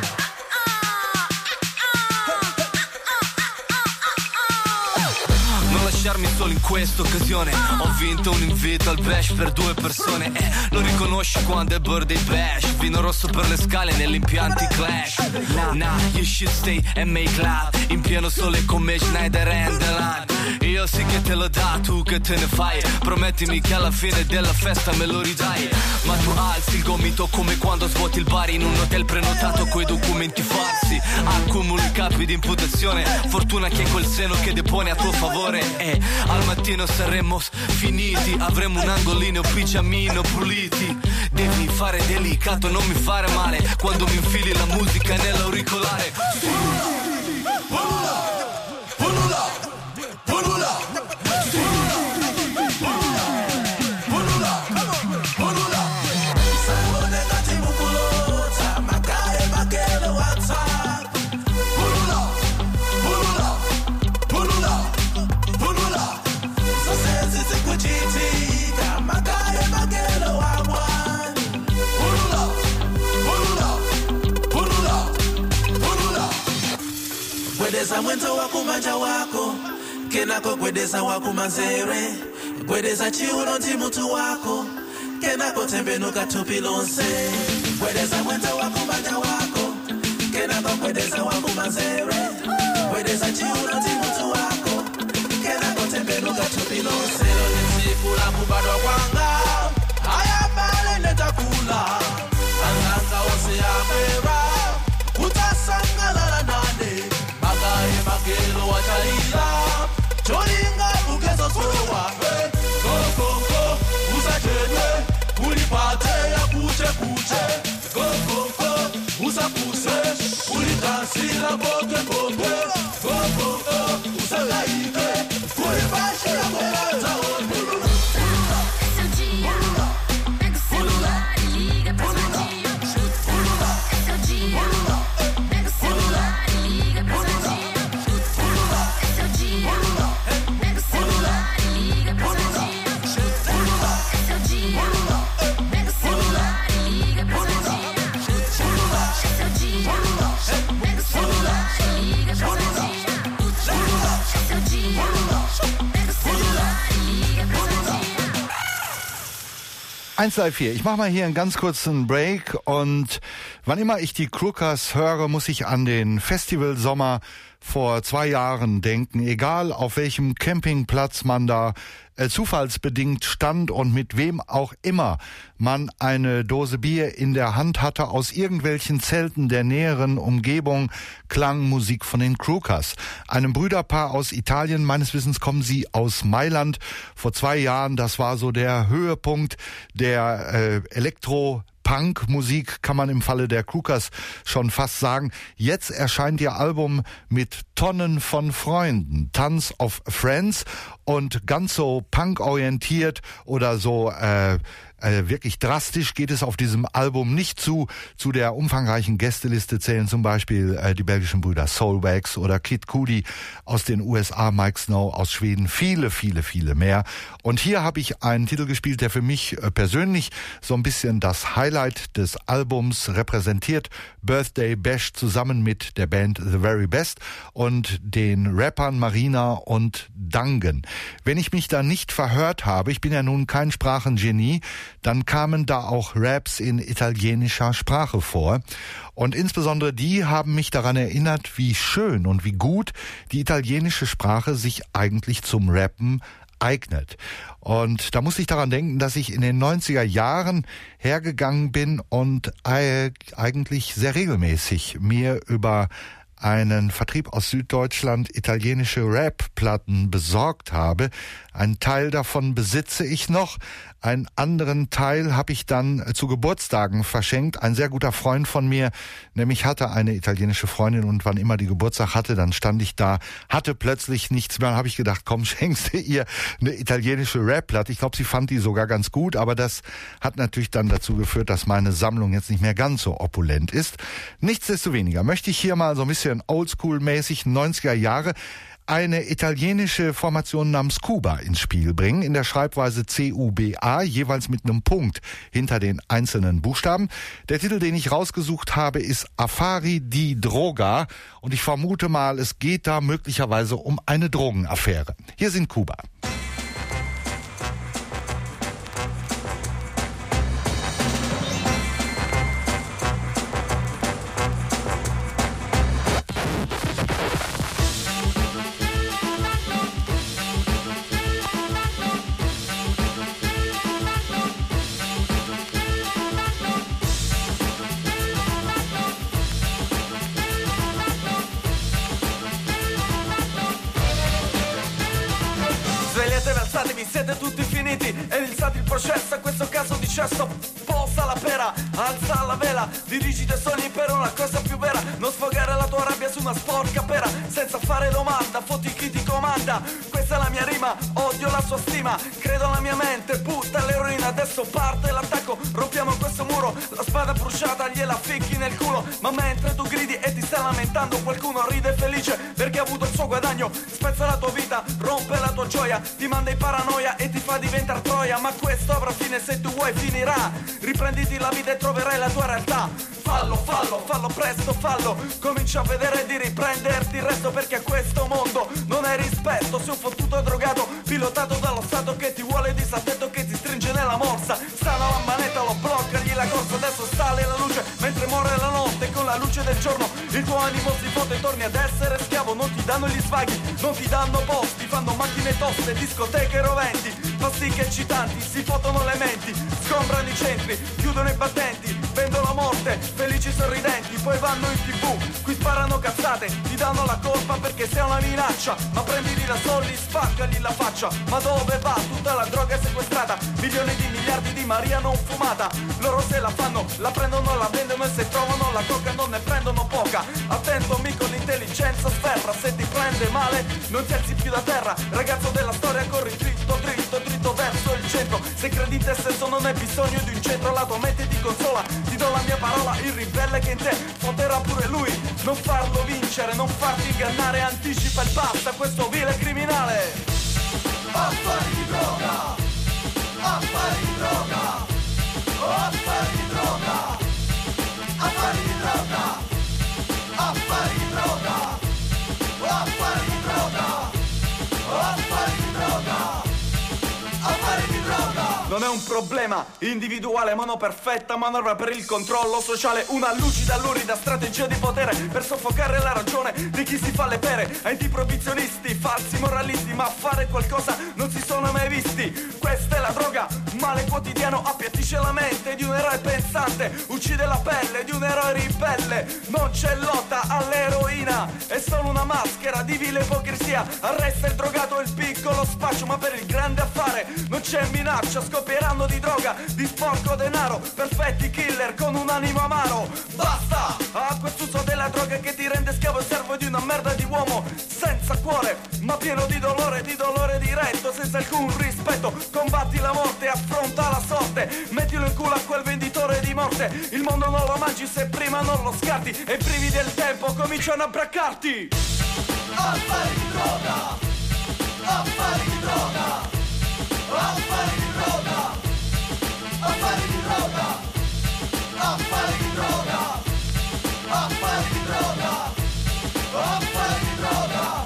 I: Non lasciarmi solo in questa occasione. Ho vinto un invito al bash per due persone. Eh, lo riconosci quando è birthday bash. Vino rosso per le scale negli impianti Clash. Nah, nah, you should stay and make love. In pieno sole con me Schneider and Delan. Io sì che te lo dà, tu che te ne fai. Promettimi che alla fine della festa me lo ridai. Ma tu alzi il gomito come quando svuoti il bar in un hotel prenotato coi documenti falsi. Accumuli capi di imputazione. Fortuna che è quel seno che depone a tuo favore. E al mattino saremmo finiti. Avremo un angolino pigiamino puliti. Devi fare delicato, non mi fare male quando mi infili la musica nell'auricolare.
N: Pulula, pulula, pulula, pulula, pulula. Sango negativo kulota, magaye magelo WhatsApp. Pulula, pulula, pulula, pulula. So sensi se kuchitika, magaye magelo wagwan. Pulula, pulula, pulula, pulula. Gwedeza mwento wako manja wako kenako gwedeza wako manzere gwedeza chiuno ndi mutu wako kenako tembenuka tupi lonse gwedeza mwento wako manja wako kenako gwedeza wako manzere gwedeza chiuno ndi mutu wako kenako tembenuka tupi lonse loni msifula kubadwa kwanga haya mbale netakula anganga ose ya kweva kutasangalala nane magaye magelo wachalira cholinga bugezo sowa gokonko usachedwe kulipate ya kuche kuche gokonko usapuse kulitansila kote kote gokonko usalaike kulipashira kwelata
O: É seu dia, pega o celular e liga pras vadias. É seu dia, pega o celular e liga pras vadias. É seu dia, pega o celular e liga pras vadias. É seu dia, pega o celular e liga pras vadias. É seu dia, pega o celular e liga pras vadias. É seu dia, pega o celular e liga pras vadias.
B: eins drei vier. Ich mache mal hier einen ganz kurzen Break und wann immer ich die Crookers höre, muss ich an den Festivalsommer vor zwei Jahren denken. Egal auf welchem Campingplatz man da äh, zufallsbedingt stand und mit wem auch immer man eine Dose Bier in der Hand hatte, aus irgendwelchen Zelten der näheren Umgebung klang Musik von den Crookers. Einem Brüderpaar aus Italien, meines Wissens kommen sie aus Mailand. Vor zwei Jahren, das war so der Höhepunkt der äh, Elektro- Punk-Musik, kann man im Falle der Crookers schon fast sagen. Jetzt erscheint ihr Album mit Tonnen von Freunden, Tons of Friends, und ganz so punk-orientiert oder so äh, äh, wirklich drastisch geht es auf diesem Album nicht zu. Zu der umfangreichen Gästeliste zählen zum Beispiel äh, die belgischen Brüder Soulwax oder Kid Cudi aus den U S A, Mike Snow aus Schweden, viele, viele, viele mehr. Und hier habe ich einen Titel gespielt, der für mich äh, persönlich so ein bisschen das Highlight des Albums repräsentiert. Birthday Bash zusammen mit der Band The Very Best und den Rappern Marina und Dangen. Wenn ich mich da nicht verhört habe, ich bin ja nun kein Sprachengenie, dann kamen da auch Raps in italienischer Sprache vor. Und insbesondere die haben mich daran erinnert, wie schön und wie gut die italienische Sprache sich eigentlich zum Rappen eignet. Und da musste ich daran denken, dass ich in den neunziger Jahren hergegangen bin und eigentlich sehr regelmäßig mir über einen Vertrieb aus Süddeutschland italienische Rap-Platten besorgt habe. Einen Teil davon besitze ich noch. Einen anderen Teil habe ich dann zu Geburtstagen verschenkt. Ein sehr guter Freund von mir, nämlich hatte eine italienische Freundin und wann immer die Geburtstag hatte, dann stand ich da, hatte plötzlich nichts mehr. Dann habe ich gedacht, komm, schenkst du ihr eine italienische Rap-Platte. Ich glaube, sie fand die sogar ganz gut, aber das hat natürlich dann dazu geführt, dass meine Sammlung jetzt nicht mehr ganz so opulent ist. Nichtsdestoweniger möchte ich hier mal so ein bisschen oldschool-mäßig neunziger Jahre eine italienische Formation namens Cuba ins Spiel bringen, in der Schreibweise C U B A, jeweils mit einem Punkt hinter den einzelnen Buchstaben. Der Titel, den ich rausgesucht habe, ist Affari di Droga und ich vermute mal, es geht da möglicherweise um eine Drogenaffäre. Hier sind Cuba.
P: Svegliatevi, alzatevi, siete tutti finiti. È iniziato il processo, a questo caso di cesso. Posa la pera, alza la vela. Dirigi i tuoi sogni per una cosa più vera. Non sfogare la tua rabbia su una sporca pera. Senza fare domanda, fotti chi ti comanda. Questa è la mia rima, odio la sua stima. Credo alla mia mente, butta l'eroina. Adesso parte l'attacco, rompiamo questo muro. La spada bruciata gliela ficchi nel culo. Ma mentre tu gridi e ti stai lamentando, qualcuno ride felice perché ha avuto il suo guadagno. Spezza la tua vita, rompe la tua gioia, ti manda in paranoia e ti fa diventare troia. Ma questo avrà fine, se tu vuoi finirà. Riprenditi la vita e troverai la tua realtà. Fallo, fallo, fallo presto, fallo. Comincia a vedere di riprenderti il resto, perché a questo mondo non hai rispetto. Sei un fottuto drogato, pilotato dallo Stato che ti vuole disattento, che ti stringe nella morsa. Stano alla manetta, lo bloccagli la corsa. Adesso sale la luce mentre muore la notte. Con la luce del giorno il tuo animo si fotte e torni ad essere schiavo. Non ti danno gli svaghi, non ti danno posti. Fanno macchine toste, discoteche roventi, pasticche eccitanti, si fottono le menti. Sgombrano i centri, chiudono i battenti, vendono la morte, felici sorridenti. Poi vanno in tv, qui sparano cazzate, ti danno la colpa perché sei una minaccia. Ma prendili da soldi, spaccagli la faccia. Ma dove va tutta la droga sequestrata? Milioni di miliardi di Maria non fumata. Loro se la fanno, la prendono, la vendono e se trovano la coca non ne prendono poca. Attento amico, l'intelligenza sferra, se ti prende male non ti alzi più da terra. Ragazzo della storia, corri dritto, dritto, dritto verso il centro. Se credi in te stesso non hai bisogno di un centro. La tua mente ti consola, ti do la mia parola. Il ribelle che in te fotterà pure lui. Non farlo vincere, non farti ingannare. Anticipa il basta, questo vile criminale.
N: Affari di droga, affari di droga, affari di droga, affari di droga, affari di droga, affari di droga, affari di droga, affari di droga.
P: Non è un problema individuale, mano perfetta, manovra per il controllo sociale. Una lucida, lurida strategia di potere per soffocare la ragione di chi si fa le pere. Antiproibizionisti, falsi moralisti, ma a fare qualcosa non si sono mai visti. Questa è la droga, male quotidiano, appiattisce la mente di un eroe pensante, uccide la pelle di un eroe ribelle. Non c'è lotta all'eroina, è solo una maschera di vile ipocrisia. Arresta il drogato e il piccolo spaccio, ma per il grande affare non c'è minaccia. Scopieranno di droga, di sporco denaro, perfetti killer con un animo amaro. Basta a quest'uso della droga che ti rende schiavo e servo di una merda di uomo senza cuore, ma pieno di dolore, di dolore diretto, senza alcun rispetto. Combatti la morte, affronta la sorte, mettilo in culo a quel venditore di morte. Il mondo non lo mangi se prima non lo scarti, e i privi del tempo cominciano a braccarti.
N: Affari di droga, affari di droga, affari di droga, affari di droga, affari di droga, affari di droga, affari di droga,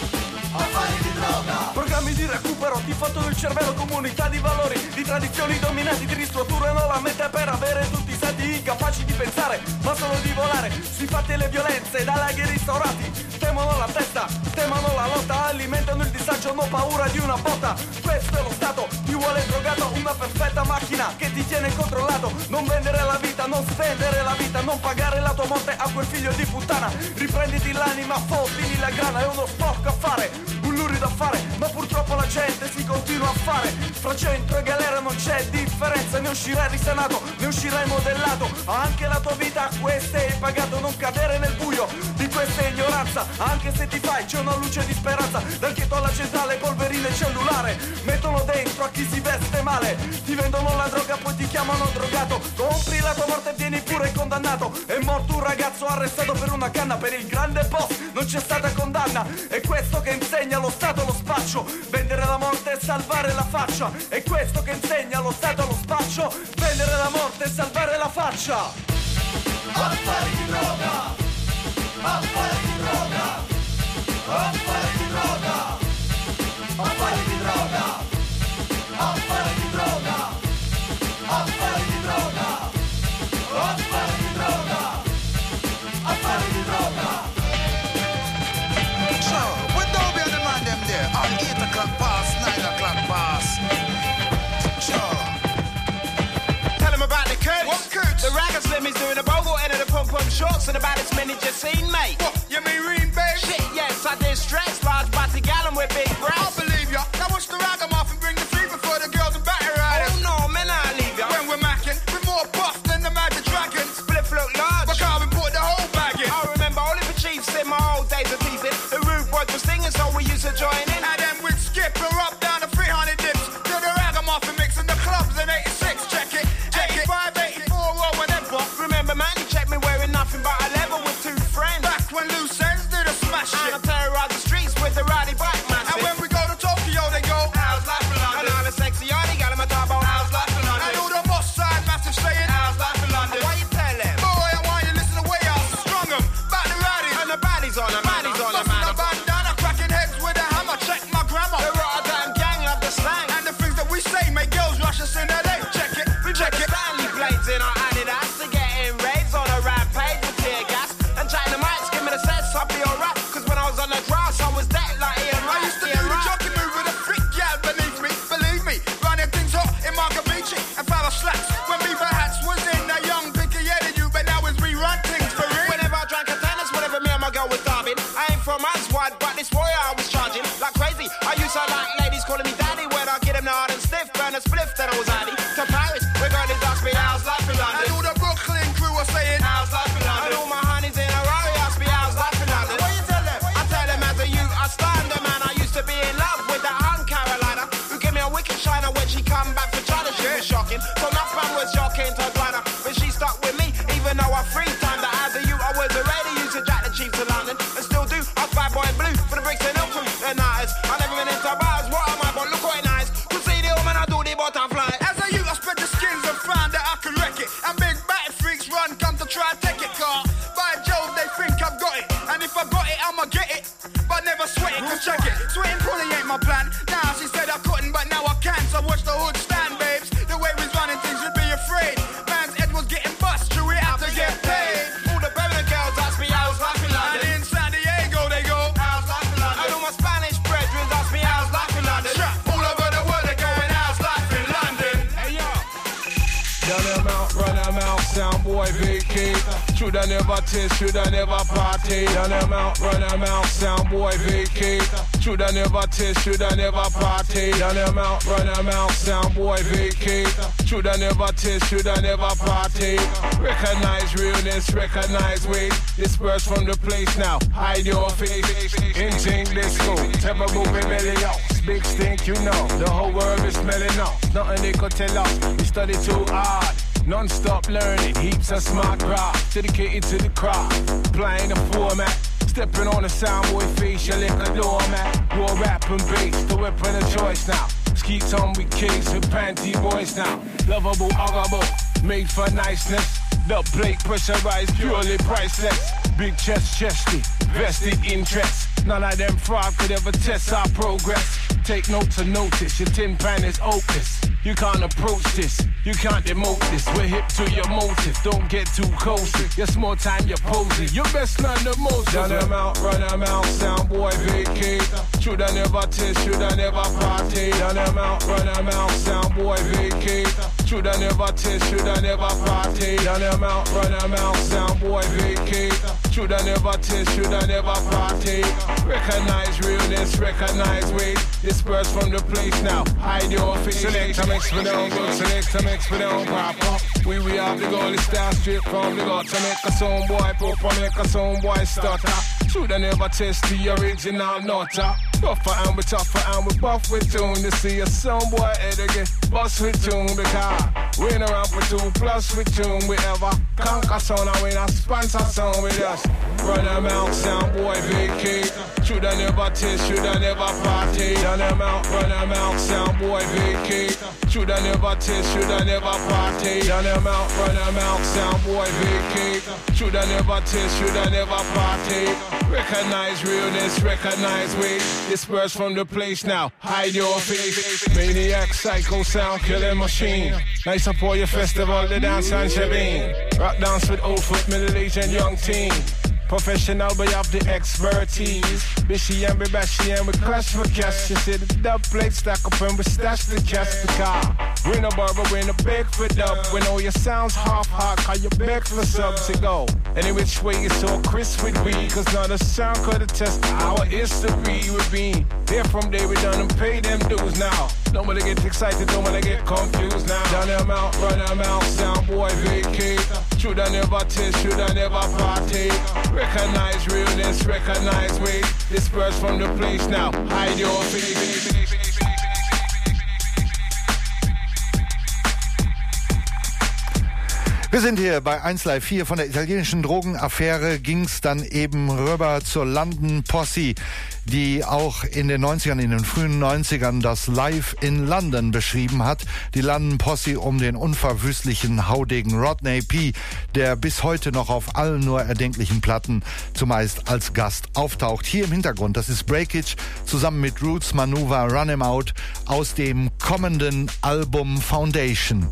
N: affari di droga.
P: Programmi di recupero ti fottono il cervello, comunità di valori, di tradizioni dominanti, ti ristrutturano la mente per avere tutti i senti incapaci di pensare, ma solo di volare. Si fatti le violenze da laghi restaurati, temo temono la testa, temono la lotta, alimentano il disagio, hanno paura di una botta. Questo è lo stato, ti vuole drogato, una perfetta macchina che ti tiene controllato. Non vendere la vita, non spendere la vita, non pagare la tua morte a quel figlio di puttana. Riprenditi l'anima, fottili la grana, è uno sporco affare, un lurido affare, ma purtroppo la gente si continua a fare. Fra centro e galera non c'è differenza, ne uscirai risanato, ne uscirai modellato. Anche la tua vita questa hai pagato, non cadere nel buio di questa ignoranza. Anche se ti fai c'è una luce di speranza, dal ghetto alla centrale, polverine cellulare. Mettono dentro a chi si veste male, ti vendono la droga poi ti chiamano drogato. Compri la tua morte e vieni pure condannato. È morto un ragazzo arrestato per una canna, per il grande boss non c'è stata condanna. È questo che insegna lo Stato allo spaccio, vendere la morte e salvare la faccia. È questo che insegna lo Stato allo spaccio, vendere la morte e salvare la faccia.
N: Affari di droga, affari di droga, affari di droga, affari di droga, affari di droga, affari di droga, affari di droga, affari di droga.
Q: So, when don't be on the man them there, on eight o'clock past, nine o'clock past. Sure.
J: Tell him about the curtains. What curtains? The ragga slim is doing a bogle end of the pom pom shorts and about as many just seen, mate.
Q: What? You mean Reem, babe?
J: Shit, yes, I did stretch large body gallon with big breasts.
Q: I believe ya. Now watch the ragamuffin bring the fever for the girls and batter riders.
J: Oh no, man, I leave ya.
Q: When we're macking, we're more buff than the magic dragon.
J: Split float large.
Q: But Calvin put the whole bag in.
J: I remember only for chiefs in my old days of teething. The rude boys were singing, so we used to join in.
Q: And then we'd skip and rub down the three hundred dips to the ragamuffin mix in the clubs in eighty-six. Check it, check it.
J: eighty-five, eighty-four, or whatever. Remember, man, you checked me wearing nothing but a level with two friends.
Q: Back when loose ends did a smash shit.
J: And I terrorized the streets with the rowdy bike man.
Q: And when we go to Tokyo, they go,
J: how's life in London? And all the sexy yardie gal in my top out. How's life in London?
Q: And all the Moss Side massive saying,
J: how's life in London? And why you tell them?
Q: Boy, I want you listen to way out strong 'em. Back the rowdies.
J: And the baddies on them, baddies on them,
Q: man.
J: man.
Q: The bandana, cracking heads with a hammer. Check my grammar.
J: The Rotterdam gang of the slang.
Q: And the things that we say make girls rush us in L A. Check it,
J: we
Q: check
J: the
Q: it.
J: Stanley blades in our Adidas to get in raids on a rampage with tear gas. And China mites give me the sense I'll be alright. Cause when I was on the grass, I was dead like Ian Wright.
Q: I used to do the jockey move with a freak gal beneath me. Believe me, running things hot in Marco Beach and Father Slacks. When Beaver Hats was in a young picky headed you, but now it's rerun things for real.
J: Whenever I drank a tennis, whenever me and my girl was darving. I ain't from Aswad, but this warrior I was charging like crazy. I used to like ladies calling me daddy when I get them the hard and stiff. Burn a spliff, then I was addy. To Paris, where girlies ask me how's life in London.
Q: And all the Brooklyn crew are saying
J: how's life in London. And all my honeys in a Rari ask me how's life in London. What you tell them? I tell them as a youth, I stand a man. I used to be in love with that Aunt Carolina, who gave me a wicked shiner when she come back for China. She was shocking, so enough man was shocking to Guyana. But she stuck with me, even though I free time. That as a youth, I was already used to jack the chief to London, and still do. I was bad boy in blue for the bricks and milk crew. The nights, I never been into bars. What am I? But look what it nice. You see the woman, I do the butterfly.
Q: as a youth, I spread the skins and found that I could wreck it. And big batty freaks run, come to try and take it, car. By Jove, they think I've got it. And if I got it, I'ma get it. But never sweat it, cause check it. Sweating probably ain't my plan. Now she said I couldn't, but now I can. So watch the hood stand, babes. The way we's running things, you'd be afraid. Man's head was getting bust, true, we have to get paid.
J: All the Berlin girls ask me how's life in London.
Q: And in San Diego, they go,
J: how's life in London. And all my Spanish brethren ask me how's life in London.
Q: all over the world, they're going, how's life in London?
J: Hey yo.
L: Run them out, run them out, sound boy vacate. Shoulda never taste, shoulda never party. Run them out, run them out, sound boy vacate. Shoulda never taste, shoulda never party. Run them out, run them out, sound boy vacate. Shoulda never taste, shoulda never party. Recognize realness, recognize weight. Disperse from the place now, hide your face. In English school, terrible belly out. Big stink, you know, the whole world is smelling up. Nothing they could tell us, we study too hard. Non-stop learning, heaps of smart craft. Dedicated to the craft, applying the format. Stepping on the soundboy face, you lick a doormat. Raw rap and bass, the weapon of choice now. Skeet on with case with panty boys now. Lovable, huggable, made for niceness. The plate pressurized, purely priceless. Big chest, chesty, vested interest. None of them fraud could ever test our progress. Take note to notice, your tin pan is opus.
R: You can't approach this, you can't demote this. We're hip to your motive, don't get too cozy. Yes, more time you're posing. You best learn the most. Run them out, run them out, sound boy vacate. Should I never taste, should I never party? Run them out, run them out, sound boy vacate. Should I never taste, should I never party? Run them out, run them out, sound boy vacate. Should I never taste, should I never party? Recognize realness, recognize weight. Disperse from the place now, hide your face. Select a mix for them, good select a mix for them, pop up. We we have the goal, start straight from the gut. To make a sound boy pop, or make a sound boy stutter. Should I never test the original nutter? Tougher and we tougher and we buff with tune. To see a sound boy head again, bust with tune. Because we ain't around for two plus with tune. We ever conquer sound and we not sponsor sound with us. Run them out, sound boy vacate. Should I never taste, should I never party? Run them out, run them out, sound boy vacate. Should I never taste, should I never party? Run them out, run them out, sound boy vacate. Should I never taste, should I never party? Recognize realness, recognize weight. Disperse from the place now, hide your face. Maniac, psycho, sound killing machine. Nice up for your festival, the dance and shabin. Rock dance with old foot, middle-aged and young teen. Professional, but you have the expertise. Bishy and Bibashy and we clash for cash. You see the dub plate stack up and we stash the cash the car. We no barber, we no beg for dub. We know your sounds half hot, call you beg for subs to go. Any which way you so crisp with we. Cause not a sound could attest our history would be. There from day we done and pay them dues now. Don't wanna get excited, don't wanna get confused now. Run them out, run them out, sound boy vacate. Should I never taste, should I never partake? Recognize realness, recognize weight. Disperse from the place now, hide your face.
B: Wir sind hier bei eins Live vier. Von der italienischen Drogenaffäre ging es dann eben rüber zur London Posse, die auch in den neunzigern, in den frühen neunzigern das Live in London beschrieben hat. Die London Posse um den unverwüstlichen Haudegen Rodney P., der bis heute noch auf allen nur erdenklichen Platten zumeist als Gast auftaucht. Hier im Hintergrund, das ist Breakage zusammen mit Roots Manuva Run 'Em Out aus dem kommenden Album Foundation.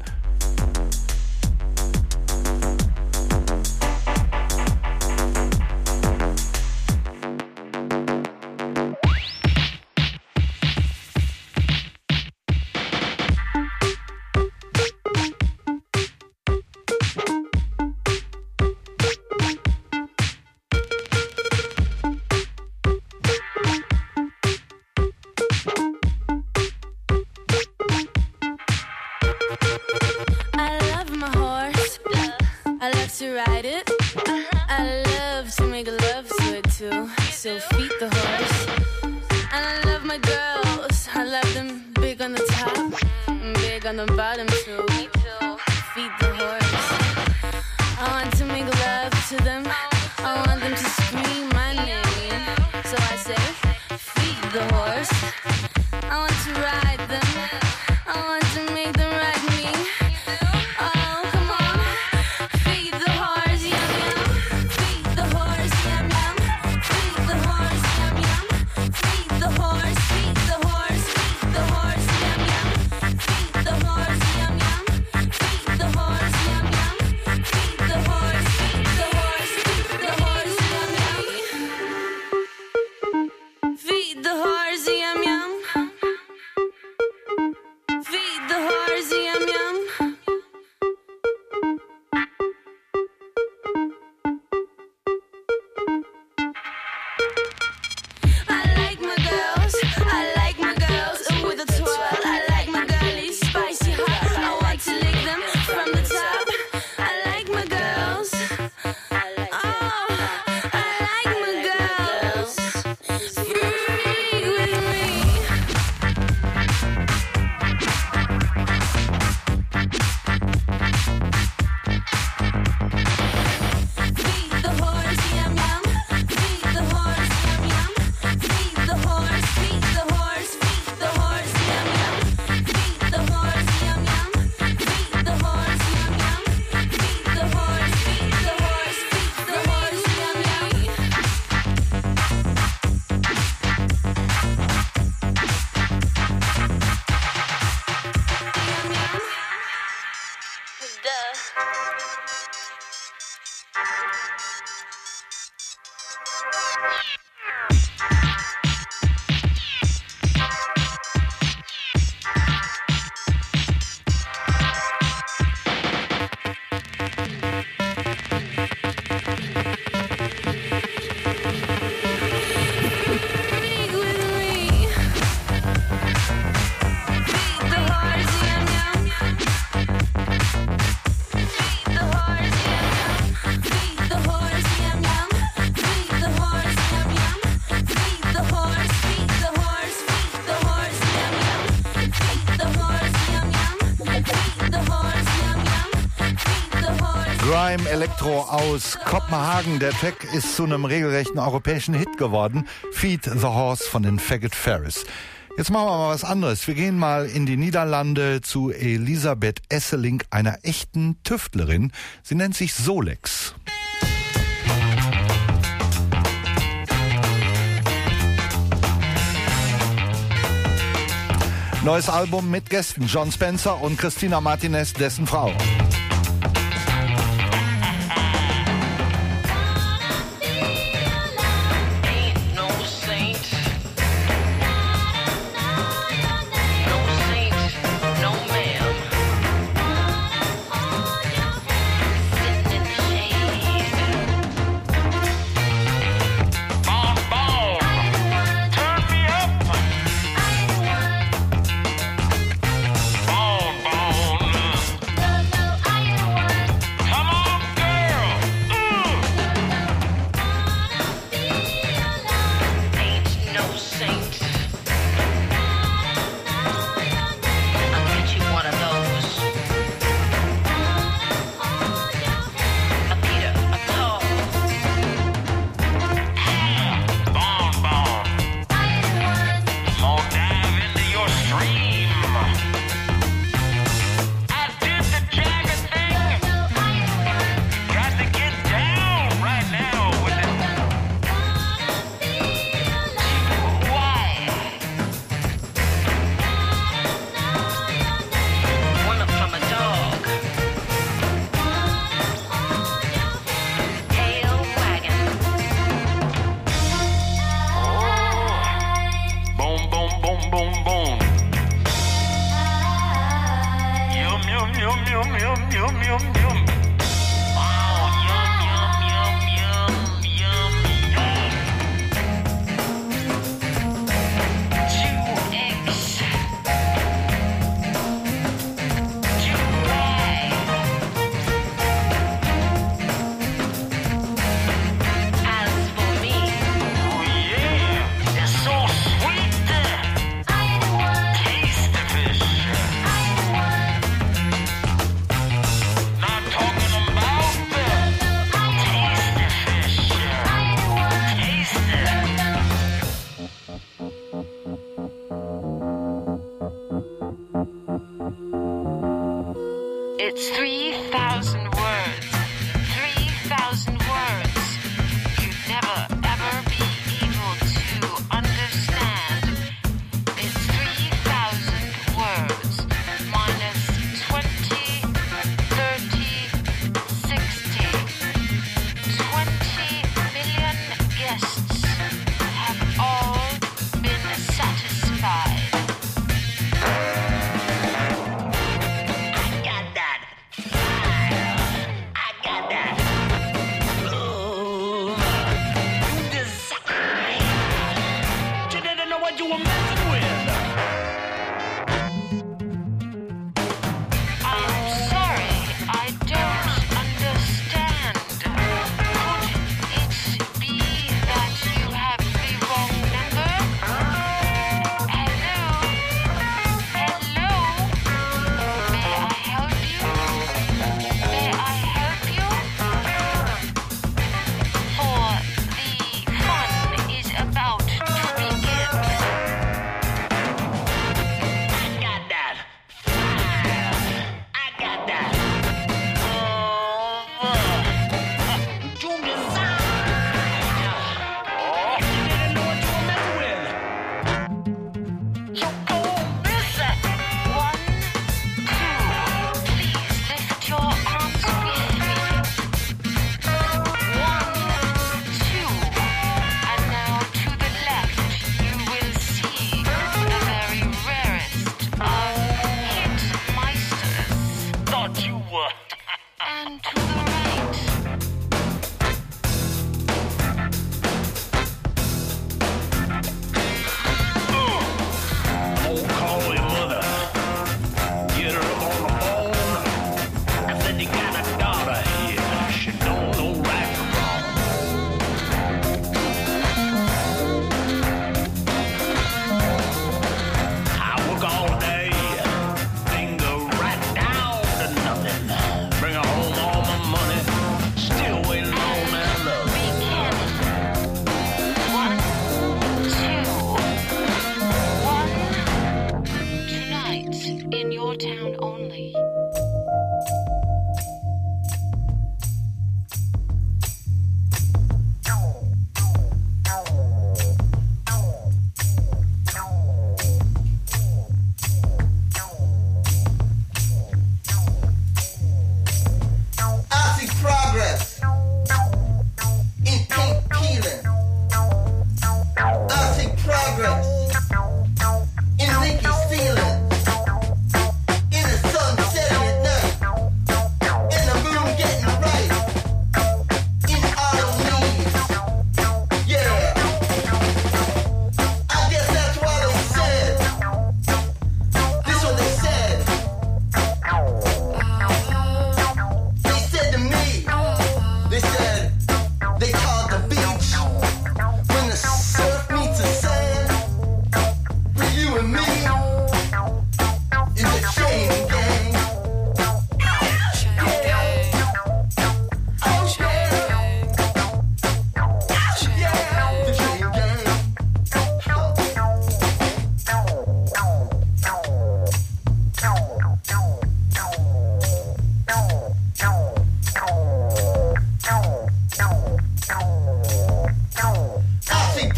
B: Grime Elektro aus Kopenhagen. Der Track ist zu einem regelrechten europäischen Hit geworden. Feed the Horse von den Faggot Ferris. Jetzt machen wir mal was anderes. Wir gehen mal in die Niederlande zu Elisabeth Esseling, einer echten Tüftlerin. Sie nennt sich Solex. Neues Album mit Gästen, John Spencer und Christina Martinez, dessen Frau.
H: Not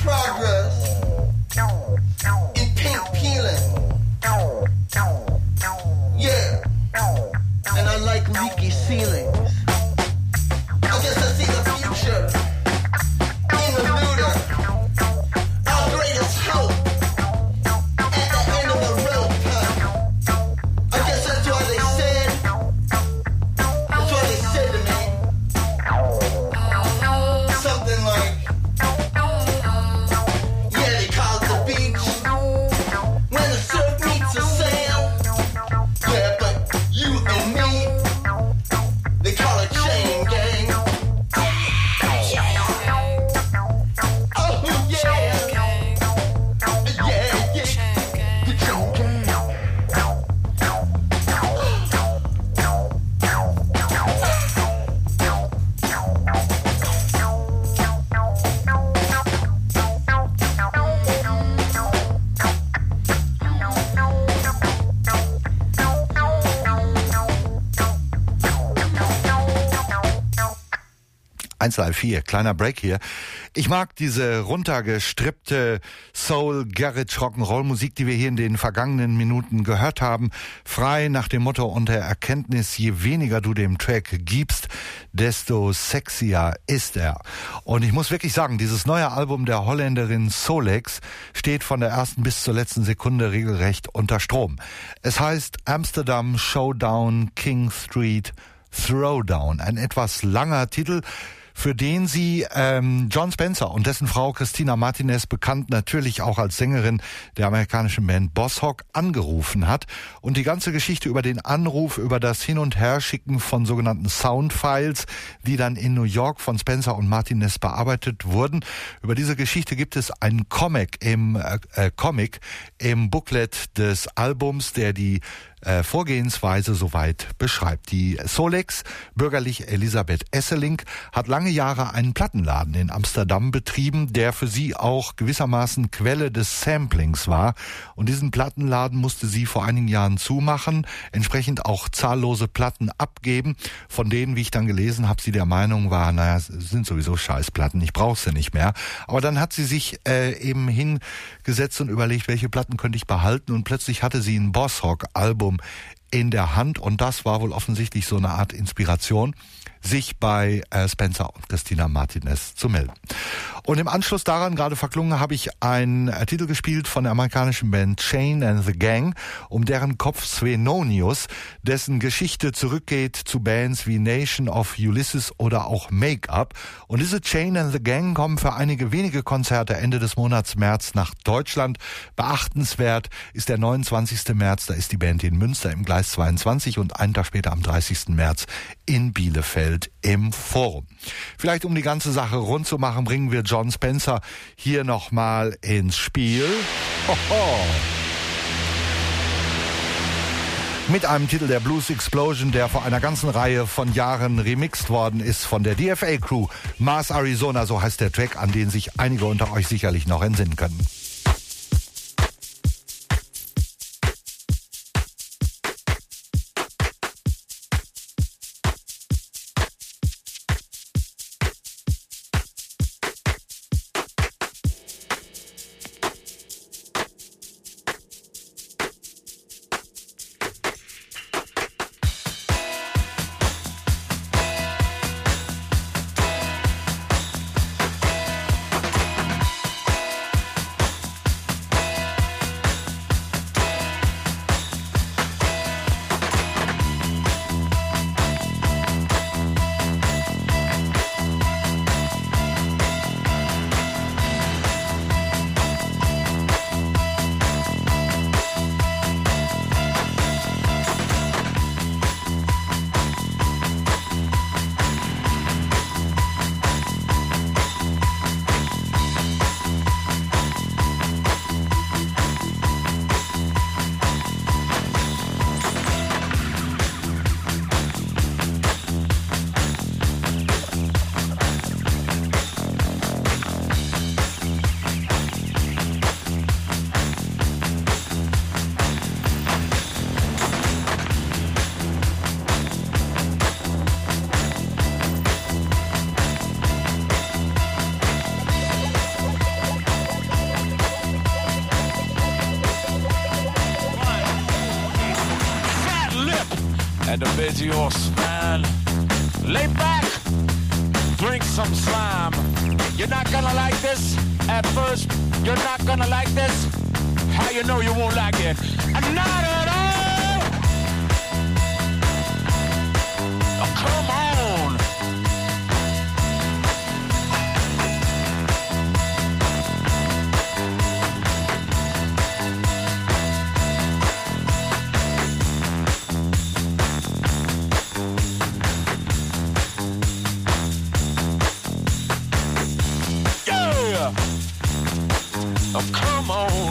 N: progress in paint peeling. Yeah, and I like leaky ceilings. I guess I see the future in the looter. Our greatest hope at the end of the rope. I guess that's what they said. That's what they said to me. Something like, yeah, they call it the beach when the surf meets the sand. Yeah, but you and me, they call it chain gang. Oh yeah, yeah, yeah, the chain gang.
B: eins Live vier, kleiner Break hier. Ich mag diese runtergestrippte Soul, Garage, Rock'n'Roll Musik, die wir hier in den vergangenen Minuten gehört haben. Frei nach dem Motto und der Erkenntnis, je weniger du dem Track gibst, desto sexier ist er. Und ich muss wirklich sagen, dieses neue Album der Holländerin Solex steht von der ersten bis zur letzten Sekunde regelrecht unter Strom. Es heißt Amsterdam Showdown King Street Throwdown. Ein etwas langer Titel, für den sie ähm, John Spencer und dessen Frau Christina Martinez, bekannt natürlich auch als Sängerin der amerikanischen Band Boss Hogg, angerufen hat. Und die ganze Geschichte über den Anruf, über das Hin- und Herschicken von sogenannten Soundfiles, die dann in New York von Spencer und Martinez bearbeitet wurden. Über diese Geschichte gibt es einen Comic im äh, Comic im Booklet des Albums, der die äh, Vorgehensweise soweit beschreibt. Die Solex, bürgerlich Elisabeth Esselink, hat lange Jahre einen Plattenladen in Amsterdam betrieben, der für sie auch gewissermaßen Quelle des Samplings war. Und diesen Plattenladen musste sie vor einigen Jahren zumachen, entsprechend auch zahllose Platten abgeben, von denen, wie ich dann gelesen habe, sie der Meinung war, naja, es sind sowieso Scheißplatten, ich brauche sie nicht mehr. Aber dann hat sie sich äh, eben hingesetzt und überlegt, welche Platten könnte ich behalten, und plötzlich hatte sie ein Boss Hogg Album in der Hand, und das war wohl offensichtlich so eine Art Inspiration, sich bei äh, Spencer und Christina Martinez zu melden. Und im Anschluss daran, gerade verklungen, habe ich einen äh, Titel gespielt von der amerikanischen Band Chain and the Gang, um deren Kopf Svenonius, dessen Geschichte zurückgeht zu Bands wie Nation of Ulysses oder auch Make-up. Und diese Chain and the Gang kommen für einige wenige Konzerte Ende des Monats März nach Deutschland. Beachtenswert ist der neunundzwanzigsten März, da ist die Band in Münster im Gleis zweiundzwanzig, und einen Tag später am dreißigsten März in Bielefeld im Forum. Vielleicht um die ganze Sache rund zu machen, bringen wir John Spencer hier nochmal ins Spiel. Hoho. Mit einem Titel der Blues Explosion, der vor einer ganzen Reihe von Jahren remixt worden ist von der D F A Crew. Mars Arizona, so heißt der Track, an den sich einige unter euch sicherlich noch entsinnen können.
R: at the videos, man. Lay back, drink some slime. You're not gonna like this at first. You're not gonna like this. How you know you won't like it? Not at all. Oh, come on. Yeah. Oh, come on.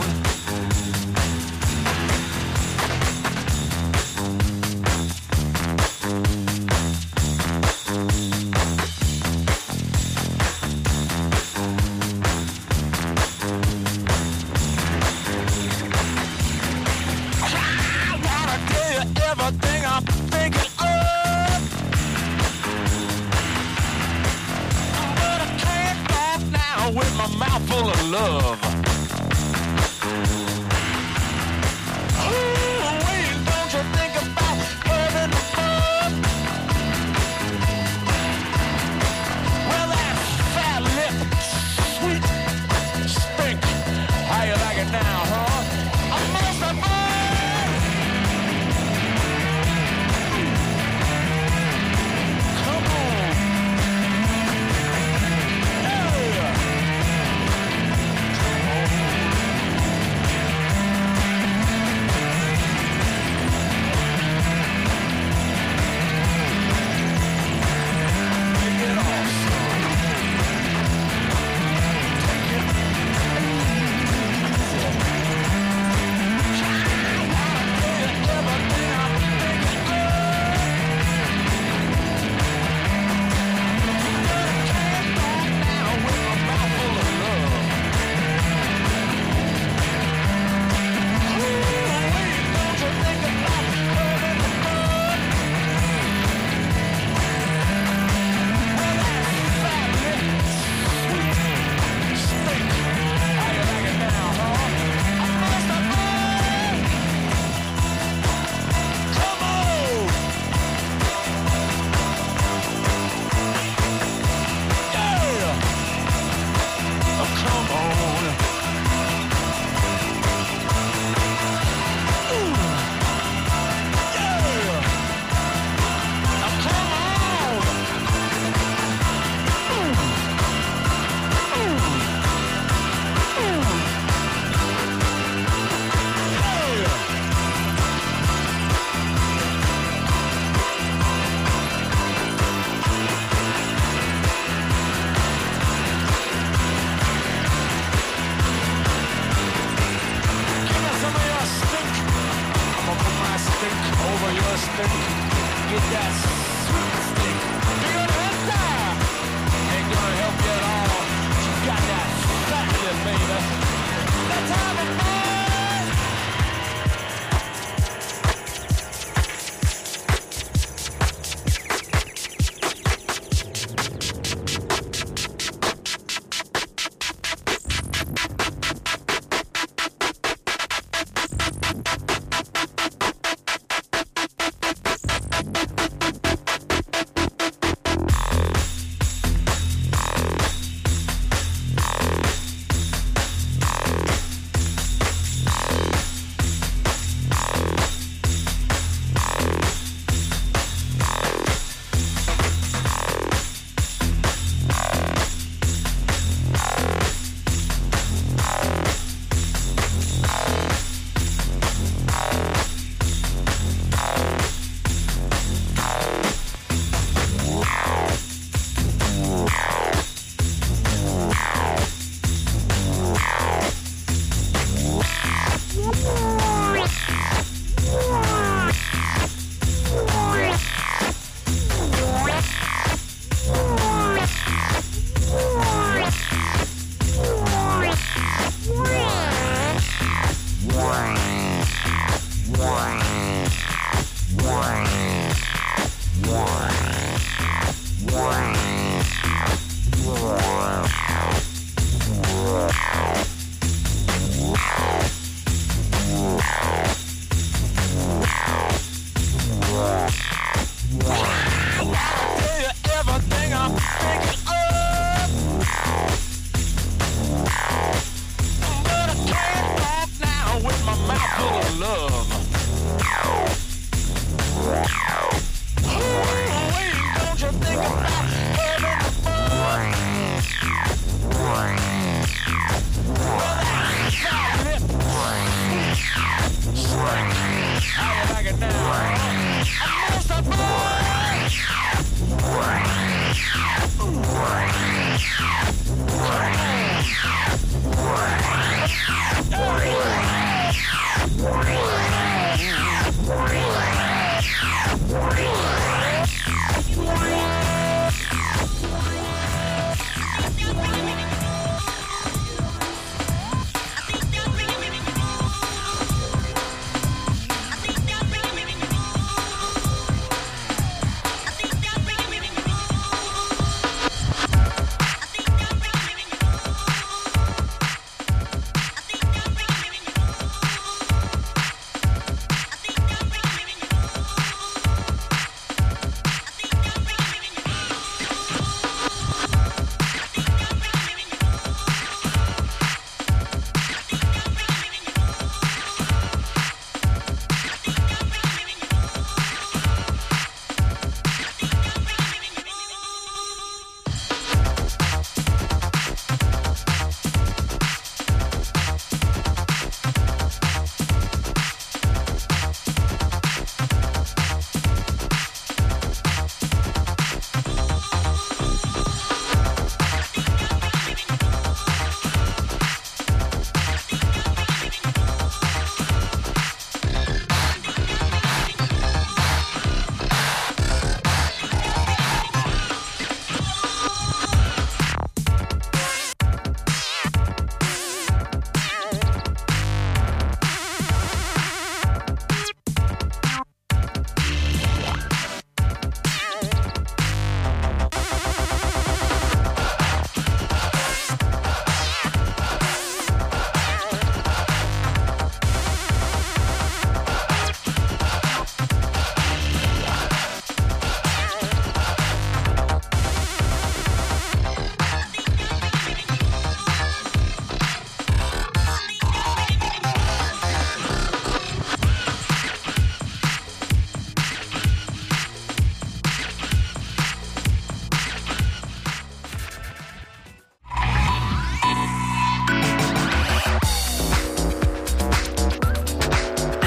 R: Everything I'm thinking of, but I can't talk now with my mouth full of love. Ooh, wait, don't you think about having fun? Well, that fat lip, sweet stink. How you like it now, huh? I must have fun.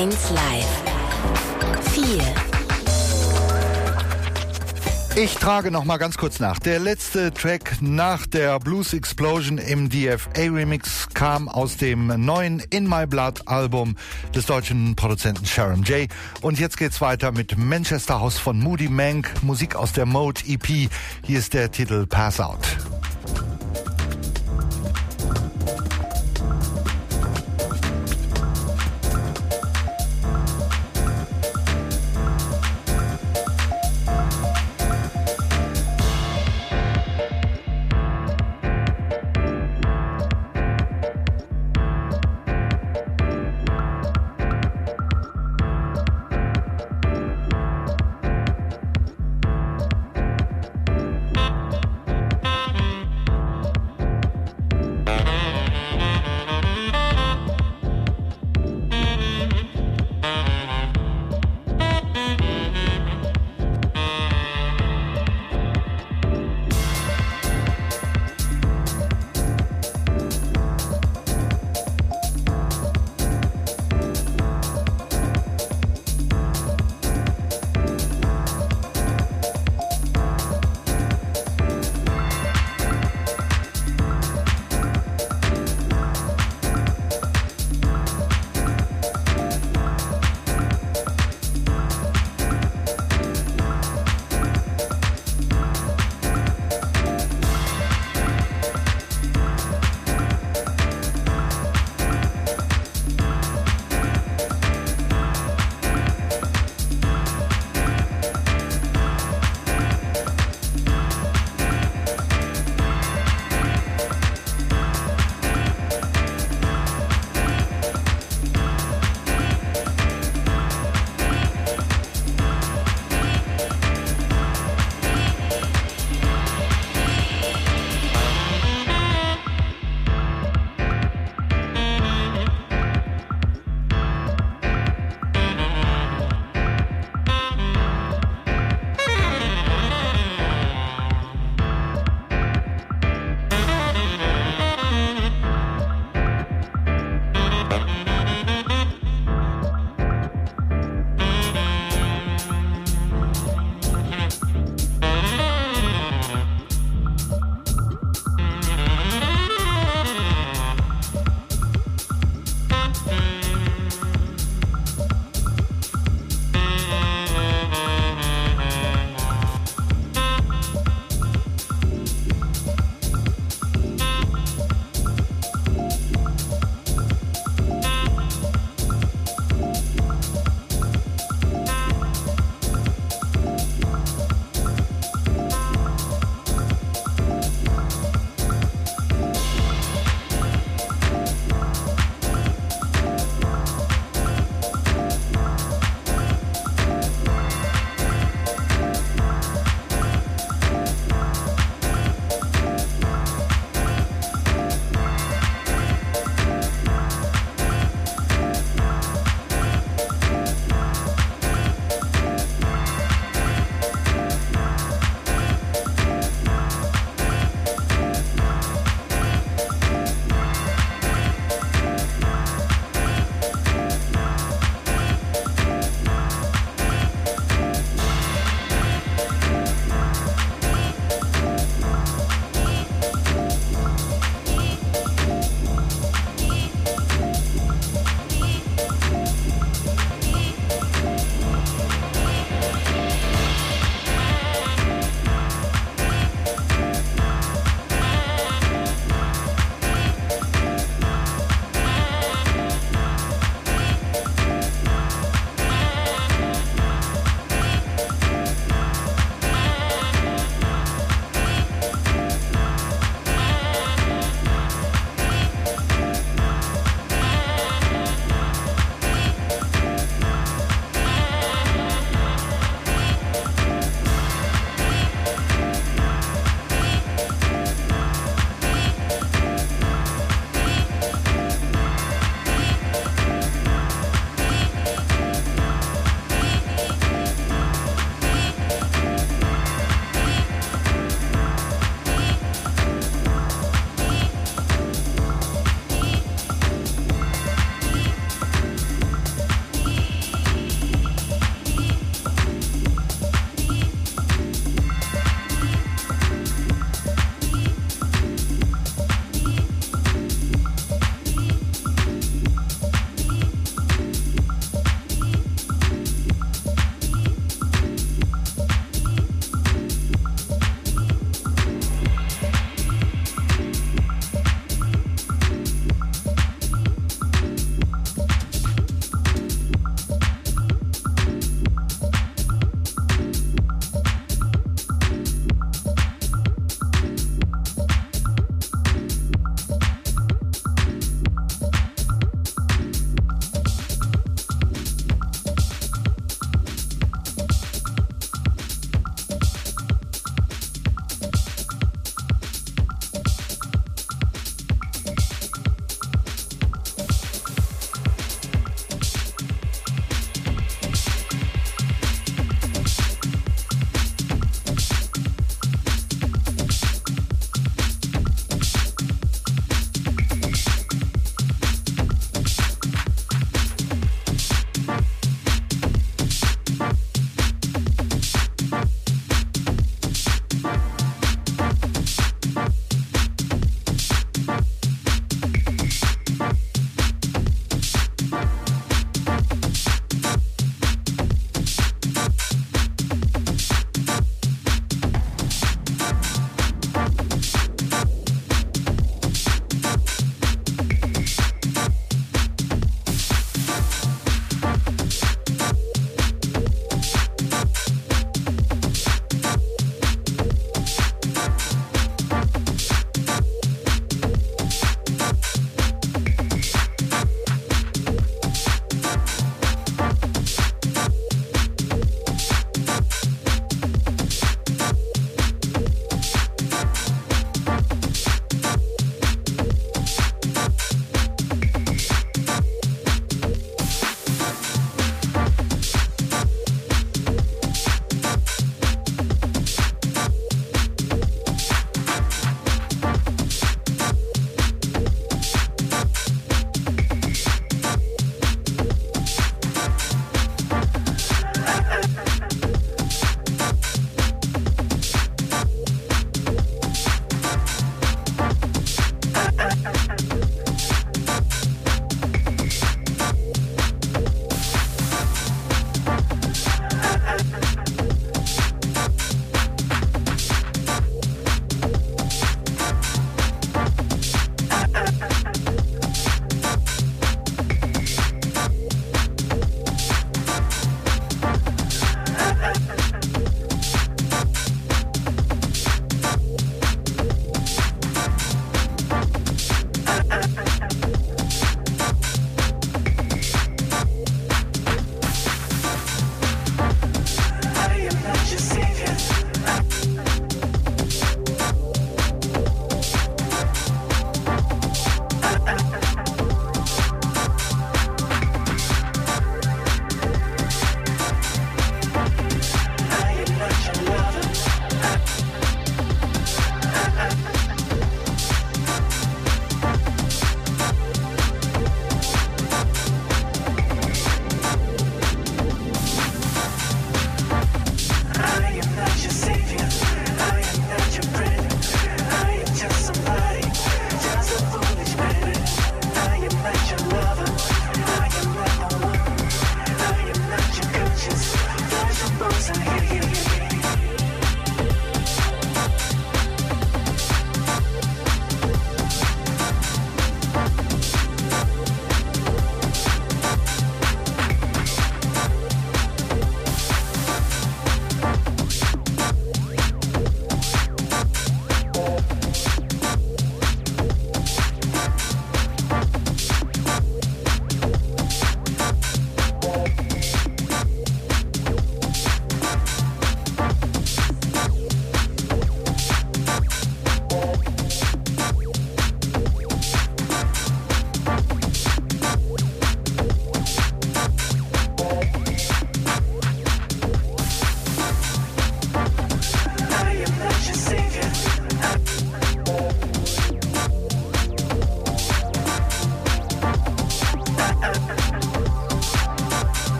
A: eins Live. vier.
B: Ich trage noch mal ganz kurz nach. Der letzte Track nach der Blues Explosion im D F A-Remix kam aus dem neuen In My Blood Album des deutschen Produzenten Sharon J. Und jetzt geht's weiter mit Manchester House von Moody Mank, Musik aus der Mode E P. Hier ist der Titel Pass Out.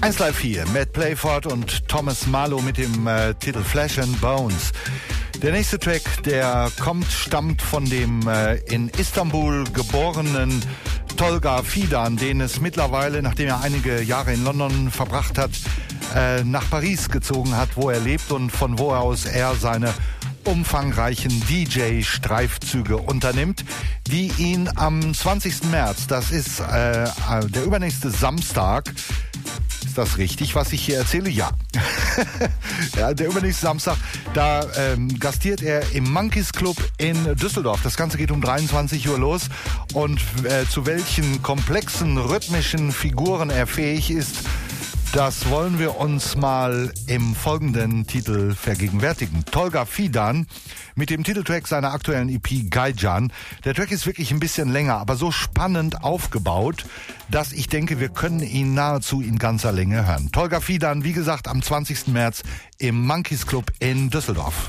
B: eins Live vier, Matt Playford und Thomas Marlowe mit dem äh, Titel Flesh and Bones. Der nächste Track, der kommt, stammt von dem äh, in Istanbul geborenen Tolga Fidan, den es mittlerweile, nachdem er einige Jahre in London verbracht hat, äh, nach Paris gezogen hat, wo er lebt und von wo aus er seine umfangreichen D J-Streifzüge unternimmt, die ihn am zwanzigsten März, das ist äh, der übernächste Samstag, ist das richtig, was ich hier erzähle? Ja. Ja, der übernächste Samstag, da ähm, gastiert er im Monkeys Club in Düsseldorf. Das Ganze geht um dreiundzwanzig Uhr los und äh, zu welchen komplexen rhythmischen Figuren er fähig ist, das wollen wir uns mal im folgenden Titel vergegenwärtigen. Tolga Fidan mit dem Titeltrack seiner aktuellen E P Gaijan. Der Track ist wirklich ein bisschen länger, aber so spannend aufgebaut, dass ich denke, wir können ihn nahezu in ganzer Länge hören. Tolga Fidan, wie gesagt, am zwanzigsten März im Monkeys Club in Düsseldorf.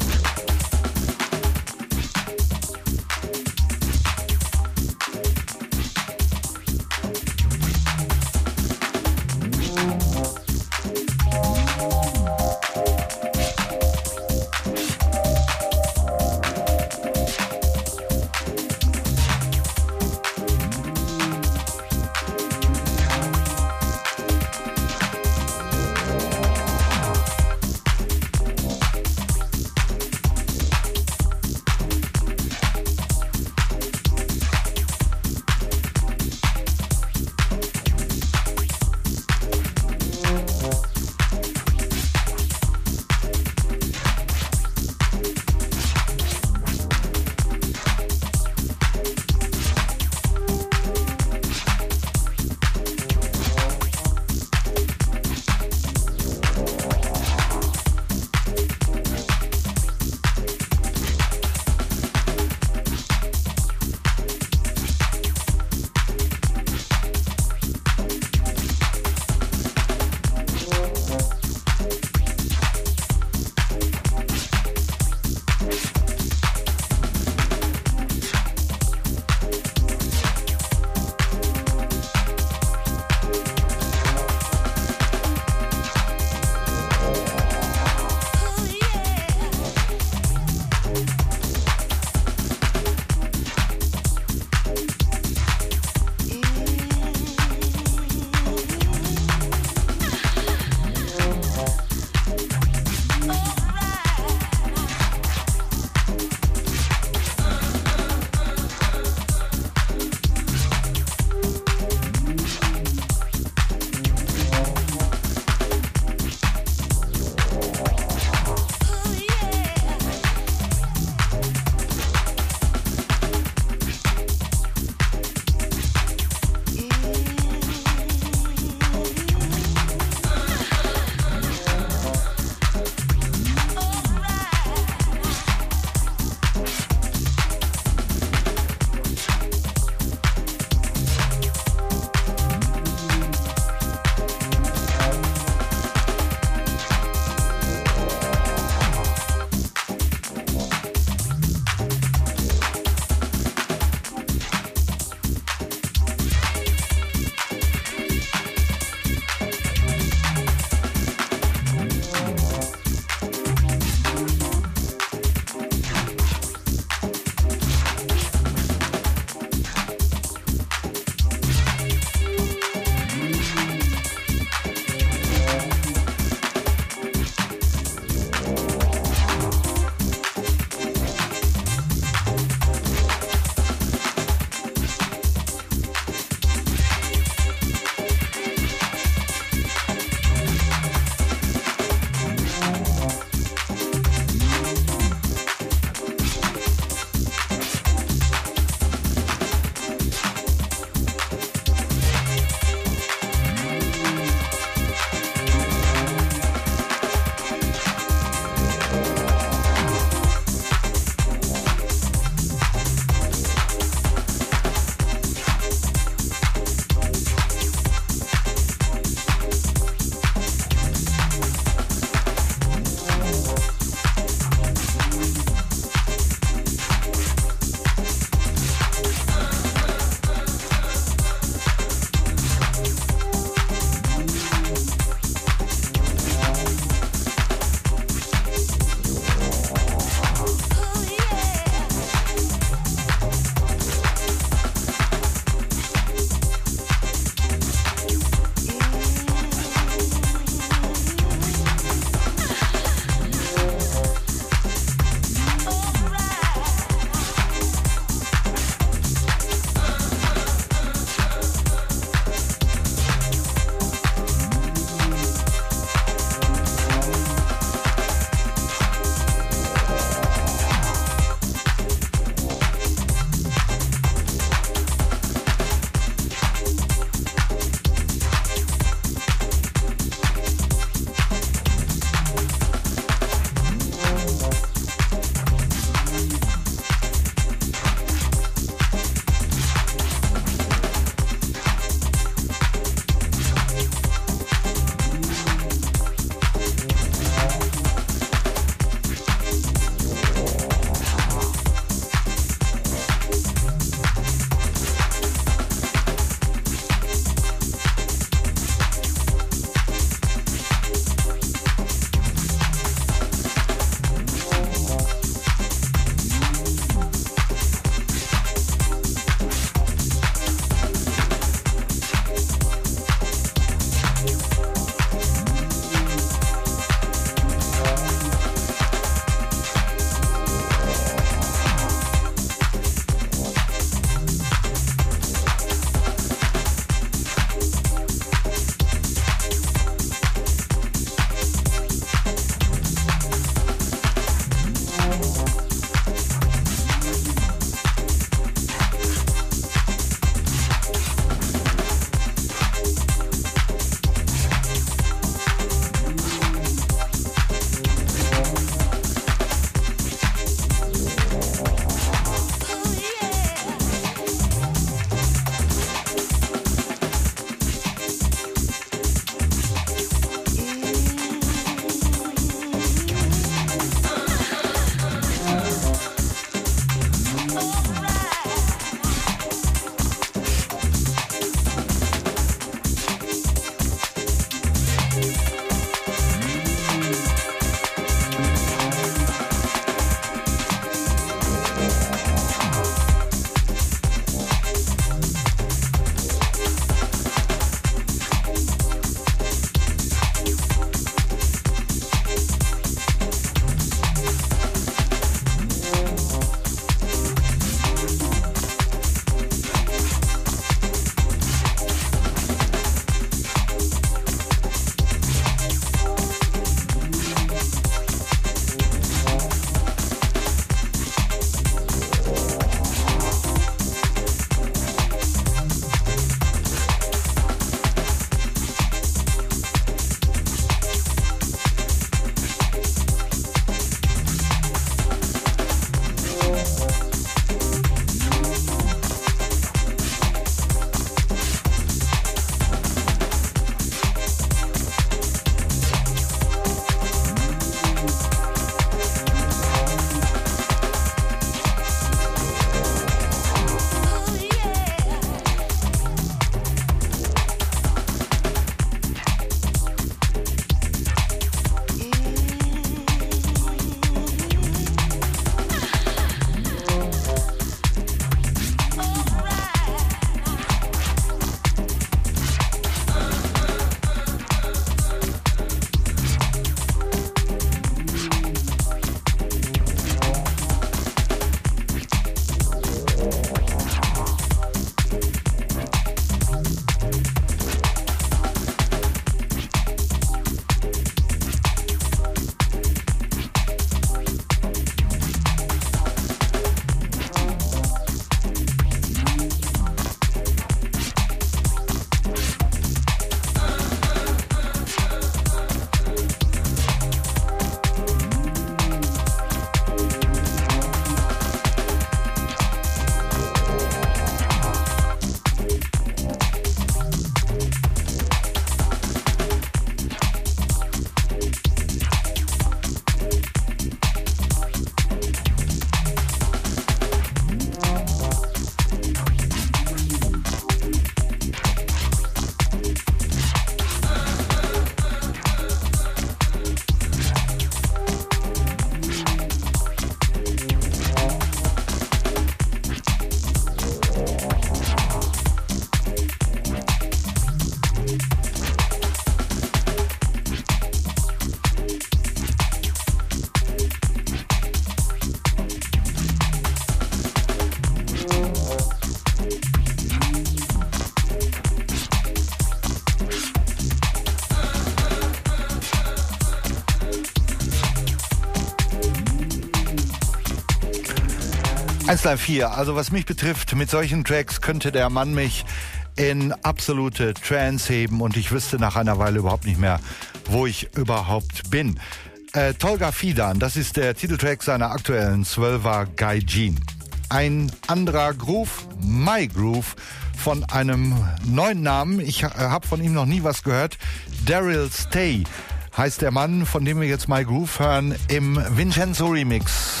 B: eins Live vier, also was mich betrifft, mit solchen Tracks könnte der Mann mich in absolute Trance heben und ich wüsste nach einer Weile überhaupt nicht mehr, wo ich überhaupt bin. Äh, Tolga Fidan, das ist der Titeltrack seiner aktuellen zwölfer Gaijin. Ein anderer Groove, My Groove, von einem neuen Namen. Ich äh, habe von ihm noch nie was gehört. Daryl Stay heißt der Mann, von dem wir jetzt My Groove hören, im Vincenzo Remix.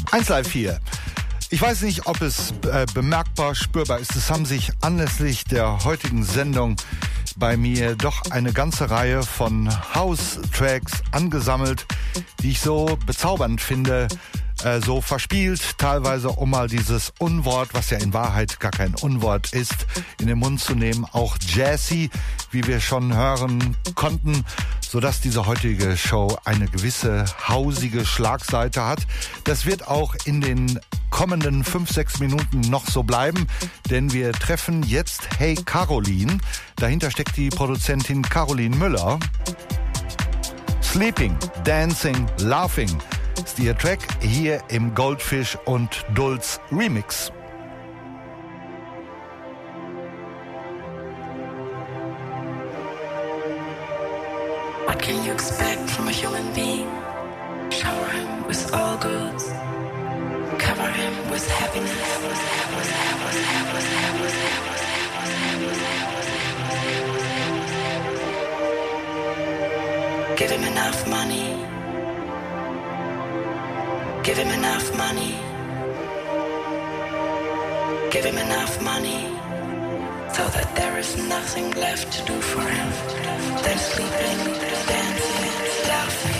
B: eins Live vier. Ich weiß nicht, ob es äh, bemerkbar, spürbar ist. Es haben sich anlässlich der heutigen Sendung bei mir doch eine ganze Reihe von House-Tracks angesammelt, die ich so bezaubernd finde, äh, so verspielt, teilweise um mal dieses Unwort, was ja in Wahrheit gar kein Unwort ist, in den Mund zu nehmen, auch jazzy, wie wir schon hören konnten, sodass diese heutige Show eine gewisse hausige Schlagseite hat. Das wird auch in den kommenden fünf, sechs Minuten noch so bleiben, denn wir treffen jetzt Hey Caroline. Dahinter steckt die Produzentin Caroline Müller. Sleeping, Dancing, Laughing ist ihr Track hier im Goldfish und Dulz Remix.
O: What can you expect from a human being? Shower him with all goods. Cover him with happiness. Give him enough money. Give him enough money. Give him enough money. So that there is nothing left to do for him than sleeping, dancing, laughing.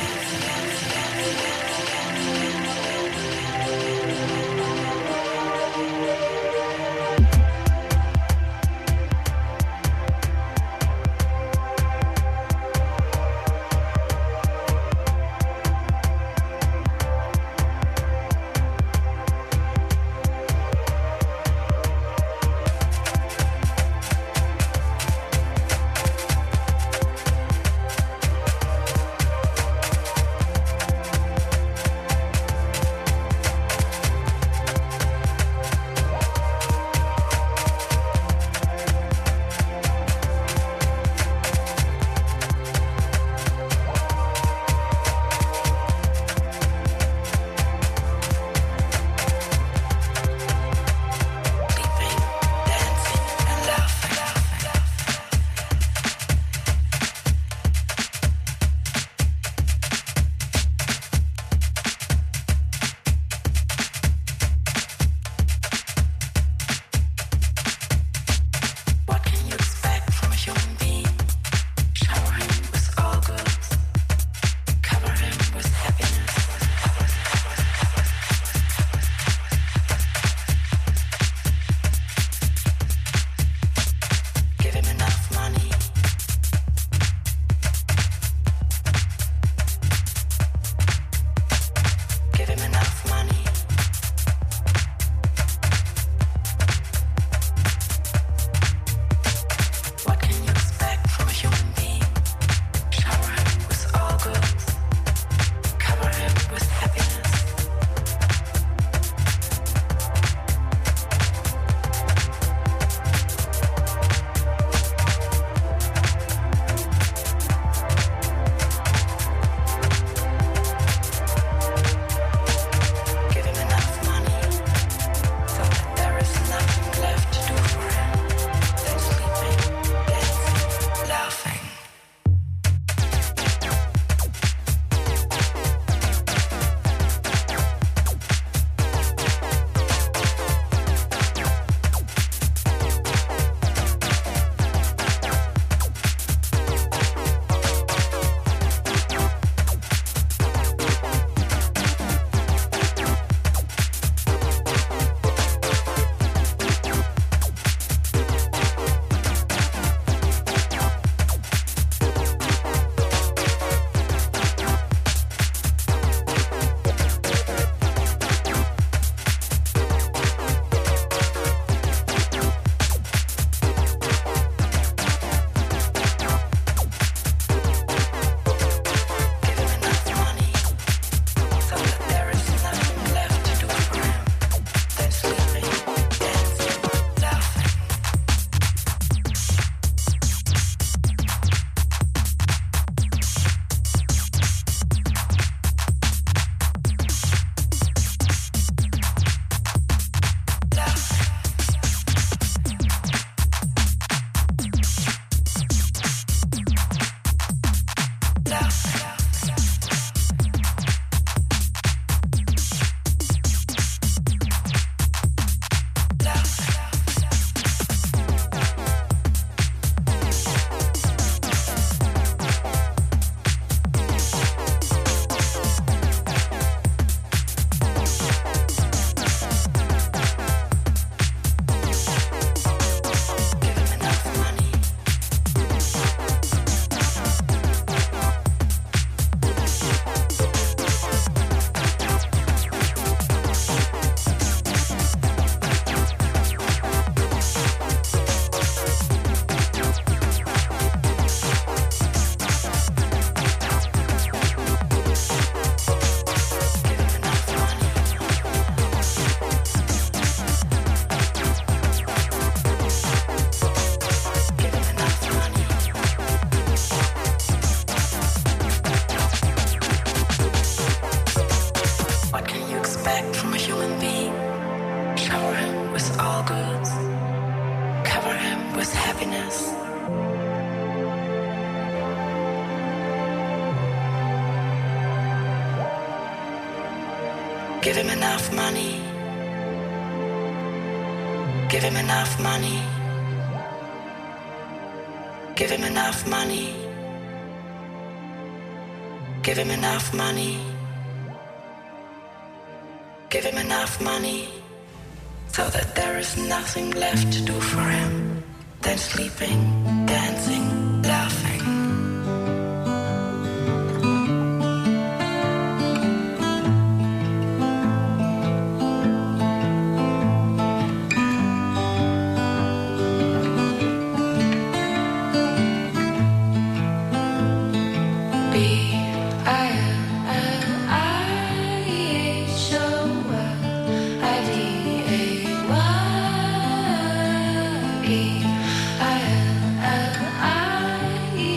A: Give him enough money. Give him enough money. Give him enough money. Give him enough money. Give him enough money so that there is nothing left to do for him than sleeping, dancing, laughing.
O: B I L L I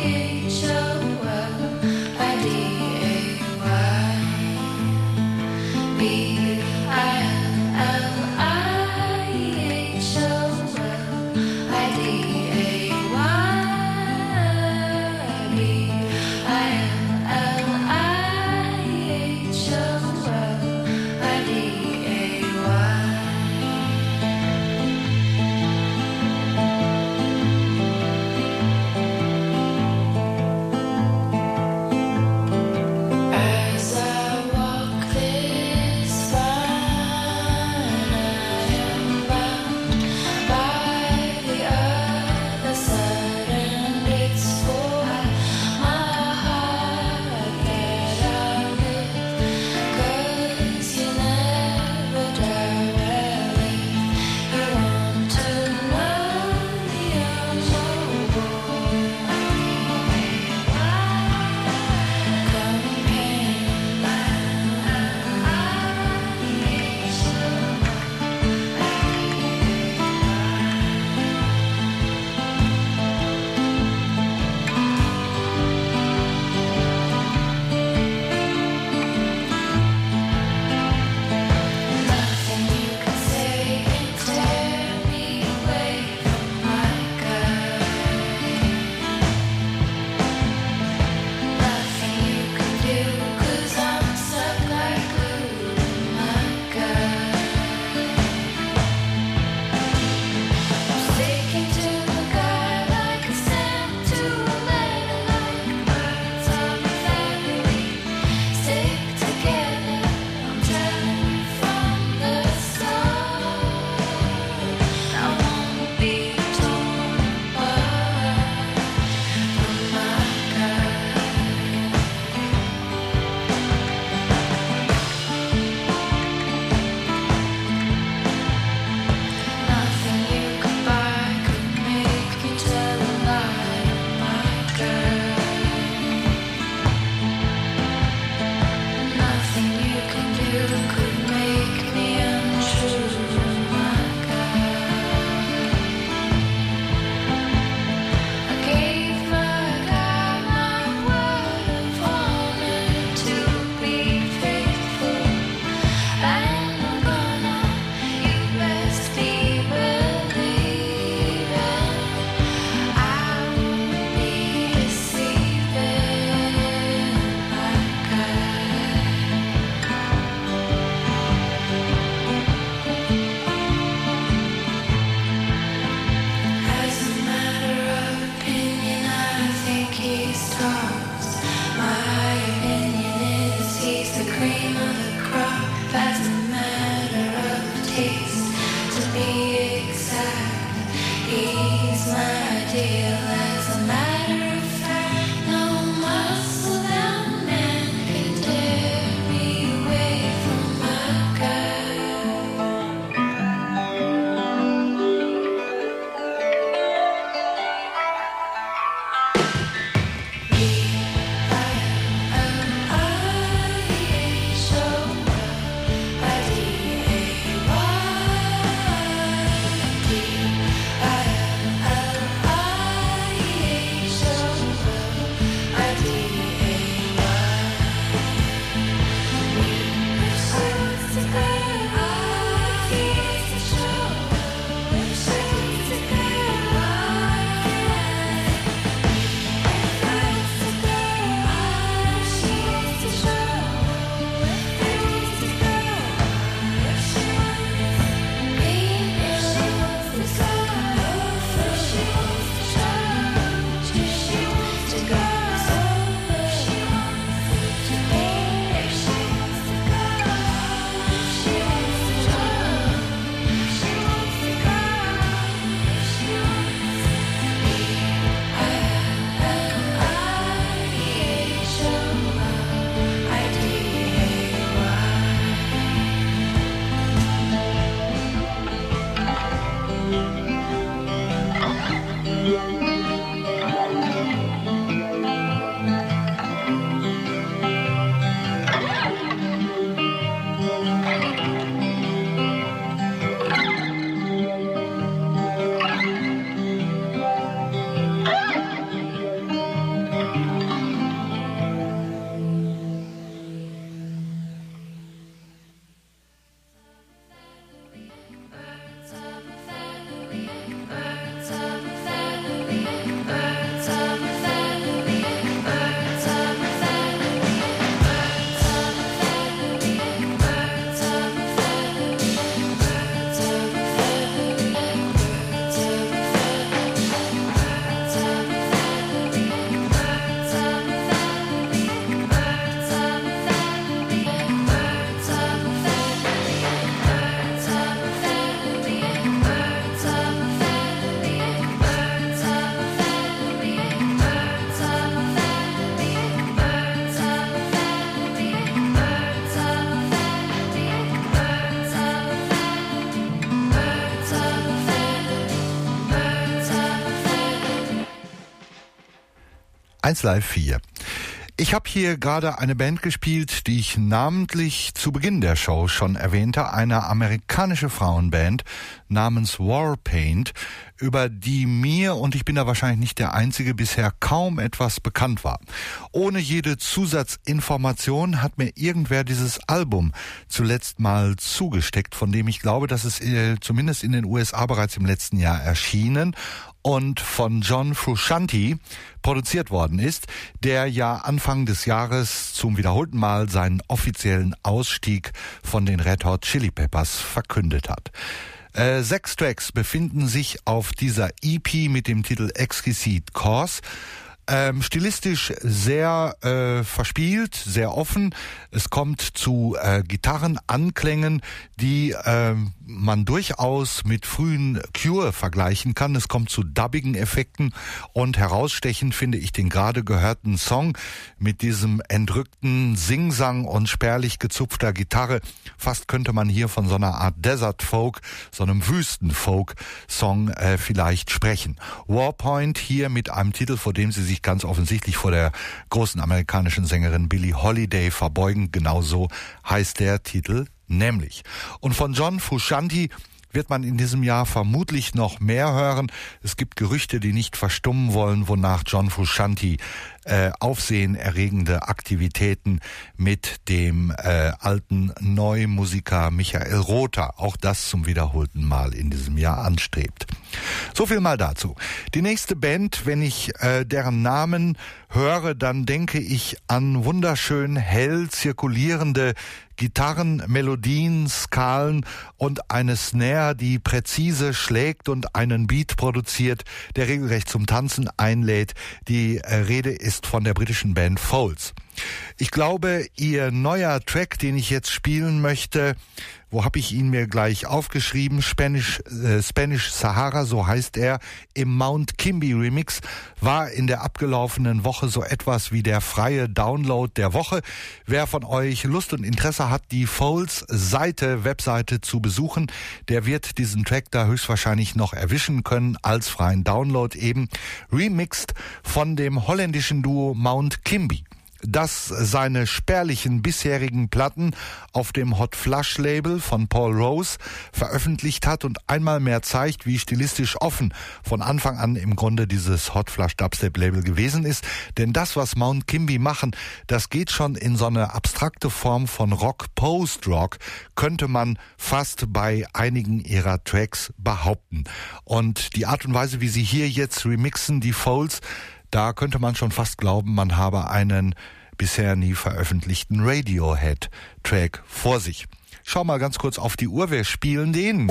B: eins Live vier. Ich habe hier gerade eine Band gespielt, die ich namentlich zu Beginn der Show schon erwähnte, eine amerikanische Frauenband namens Warpaint, über die mir, und ich bin da wahrscheinlich nicht der Einzige, bisher kaum etwas bekannt war. Ohne jede Zusatzinformation hat mir irgendwer dieses Album zuletzt mal zugesteckt, von dem ich glaube, dass es äh, zumindest in den U S A bereits im letzten Jahr erschienen und von John Frusciante produziert worden ist, der ja Anfang des Jahres zum wiederholten Mal seinen offiziellen Ausstieg von den Red Hot Chili Peppers verkündet hat. Äh, sechs Tracks befinden sich auf dieser E P mit dem Titel Exquisite Cause. Ähm, stilistisch sehr äh, verspielt, sehr offen. Es kommt zu äh, Gitarrenanklängen, die äh, man durchaus mit frühen Cure vergleichen kann. Es kommt zu dubbigen Effekten und herausstechend finde ich den gerade gehörten Song mit diesem entrückten Singsang und spärlich gezupfter Gitarre. Fast könnte man hier von so einer Art Desert Folk, so einem Wüsten-Folk-Song äh, vielleicht sprechen. Warpaint hier mit einem Titel, vor dem sie sich ganz offensichtlich vor der großen amerikanischen Sängerin Billie Holiday verbeugen. Genauso heißt der Titel nämlich. Und von John Frusciante wird man in diesem Jahr vermutlich noch mehr hören. Es gibt Gerüchte, die nicht verstummen wollen, wonach John Frusciante äh, aufsehenerregende Aktivitäten mit dem äh, alten Neumusiker Michael Rother, auch das zum wiederholten Mal in diesem Jahr anstrebt. So viel mal dazu. Die nächste Band, wenn ich äh, deren Namen höre, dann denke ich an wunderschön hell zirkulierende Gitarren, Melodien, Skalen und eine Snare, die präzise schlägt und einen Beat produziert, der regelrecht zum Tanzen einlädt. Die äh, Rede ist von der britischen Band Foals. Ich glaube, ihr neuer Track, den ich jetzt spielen möchte, wo habe ich ihn mir gleich aufgeschrieben? Spanish, äh, Spanish Sahara, so heißt er, im Mount Kimby Remix, war in der abgelaufenen Woche so etwas wie der freie Download der Woche. Wer von euch Lust und Interesse hat, die Foals Seite, Webseite zu besuchen, der wird diesen Track da höchstwahrscheinlich noch erwischen können, als freien Download eben, remixed von dem holländischen Duo Mount Kimby, das seine spärlichen bisherigen Platten auf dem Hot Flush Label von Paul Rose veröffentlicht hat und einmal mehr zeigt, wie stilistisch offen von Anfang an im Grunde dieses Hot Flush Dubstep Label gewesen ist. Denn das, was Mount Kimby machen, das geht schon in so eine abstrakte Form von Rock, Post-Rock, könnte man fast bei einigen ihrer Tracks behaupten. Und die Art und Weise, wie sie hier jetzt remixen, die Foals, da könnte man schon fast glauben, man habe einen bisher nie veröffentlichten Radiohead-Track vor sich. Schau mal ganz kurz auf die Uhr, wir spielen den.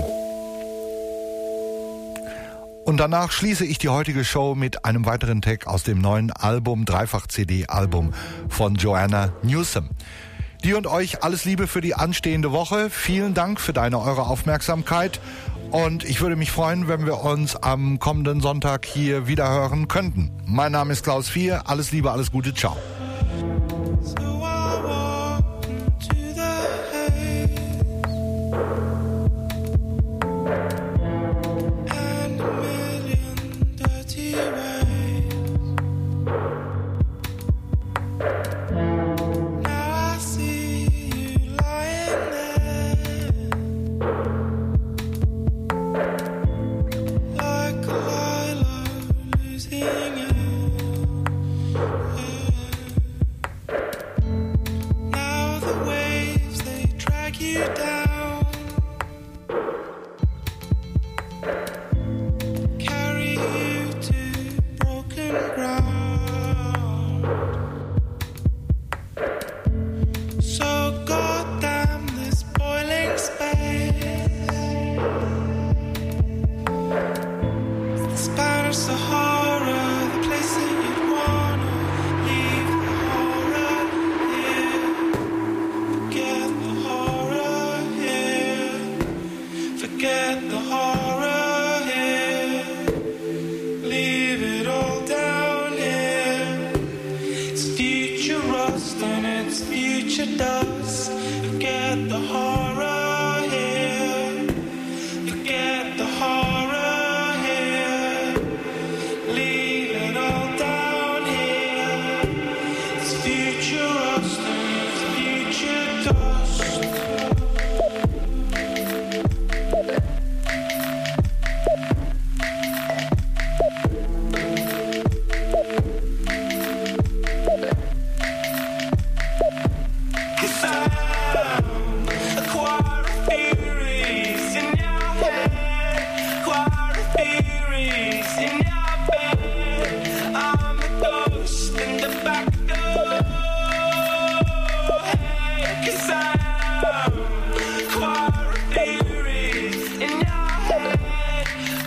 B: Und danach schließe ich die heutige Show mit einem weiteren Track aus dem neuen Album, Dreifach-C D-Album von Joanna Newsom. Dir und euch alles Liebe für die anstehende Woche. Vielen Dank für deine, eure Aufmerksamkeit. Und ich würde mich freuen, wenn wir uns am kommenden Sonntag hier wieder hören könnten. Mein Name ist Klaus Vier. Alles Liebe, alles Gute. Ciao.
D: Like a Lilo losing it. Yeah.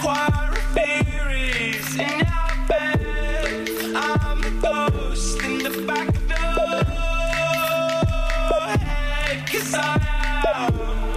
D: choir of fairies in your bed. I'm the ghost in the back of your head, 'cause I am.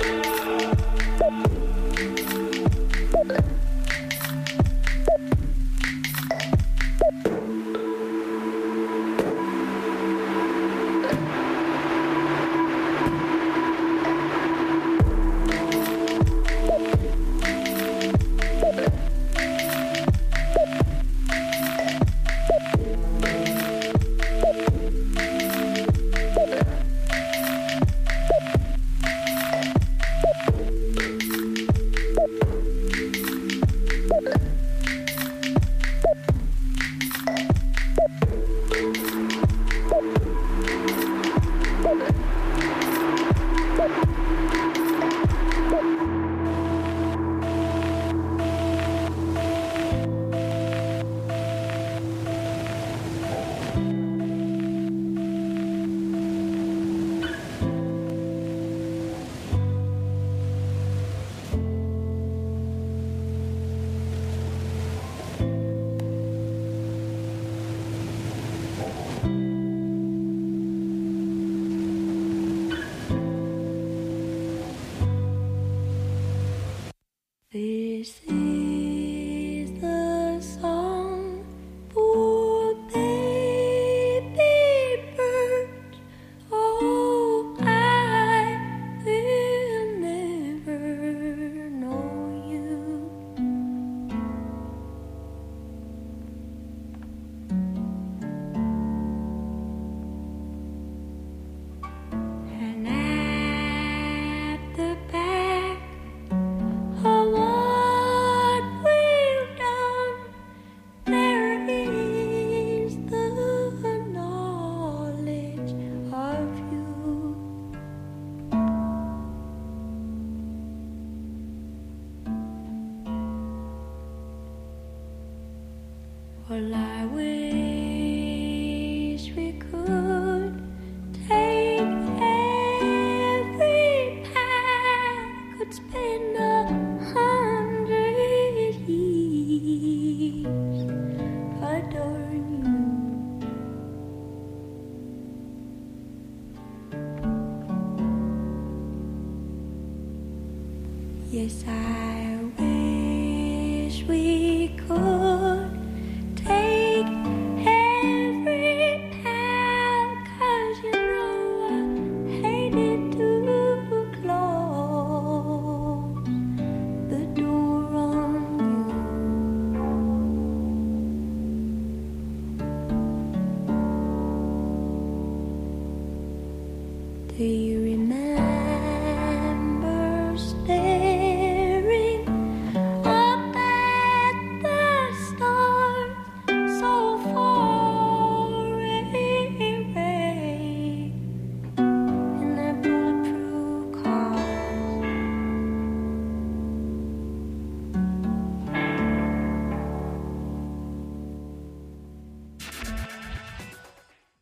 O: This is the song for baby birds. Oh, I will never know you. And at the back of what we've done, there is the knowledge of you. Well, I wish we could take every path, could spend a hundred years adoring you. Yes, I wish we could take every path, 'cause you know I hated to close the door on you. Do you remember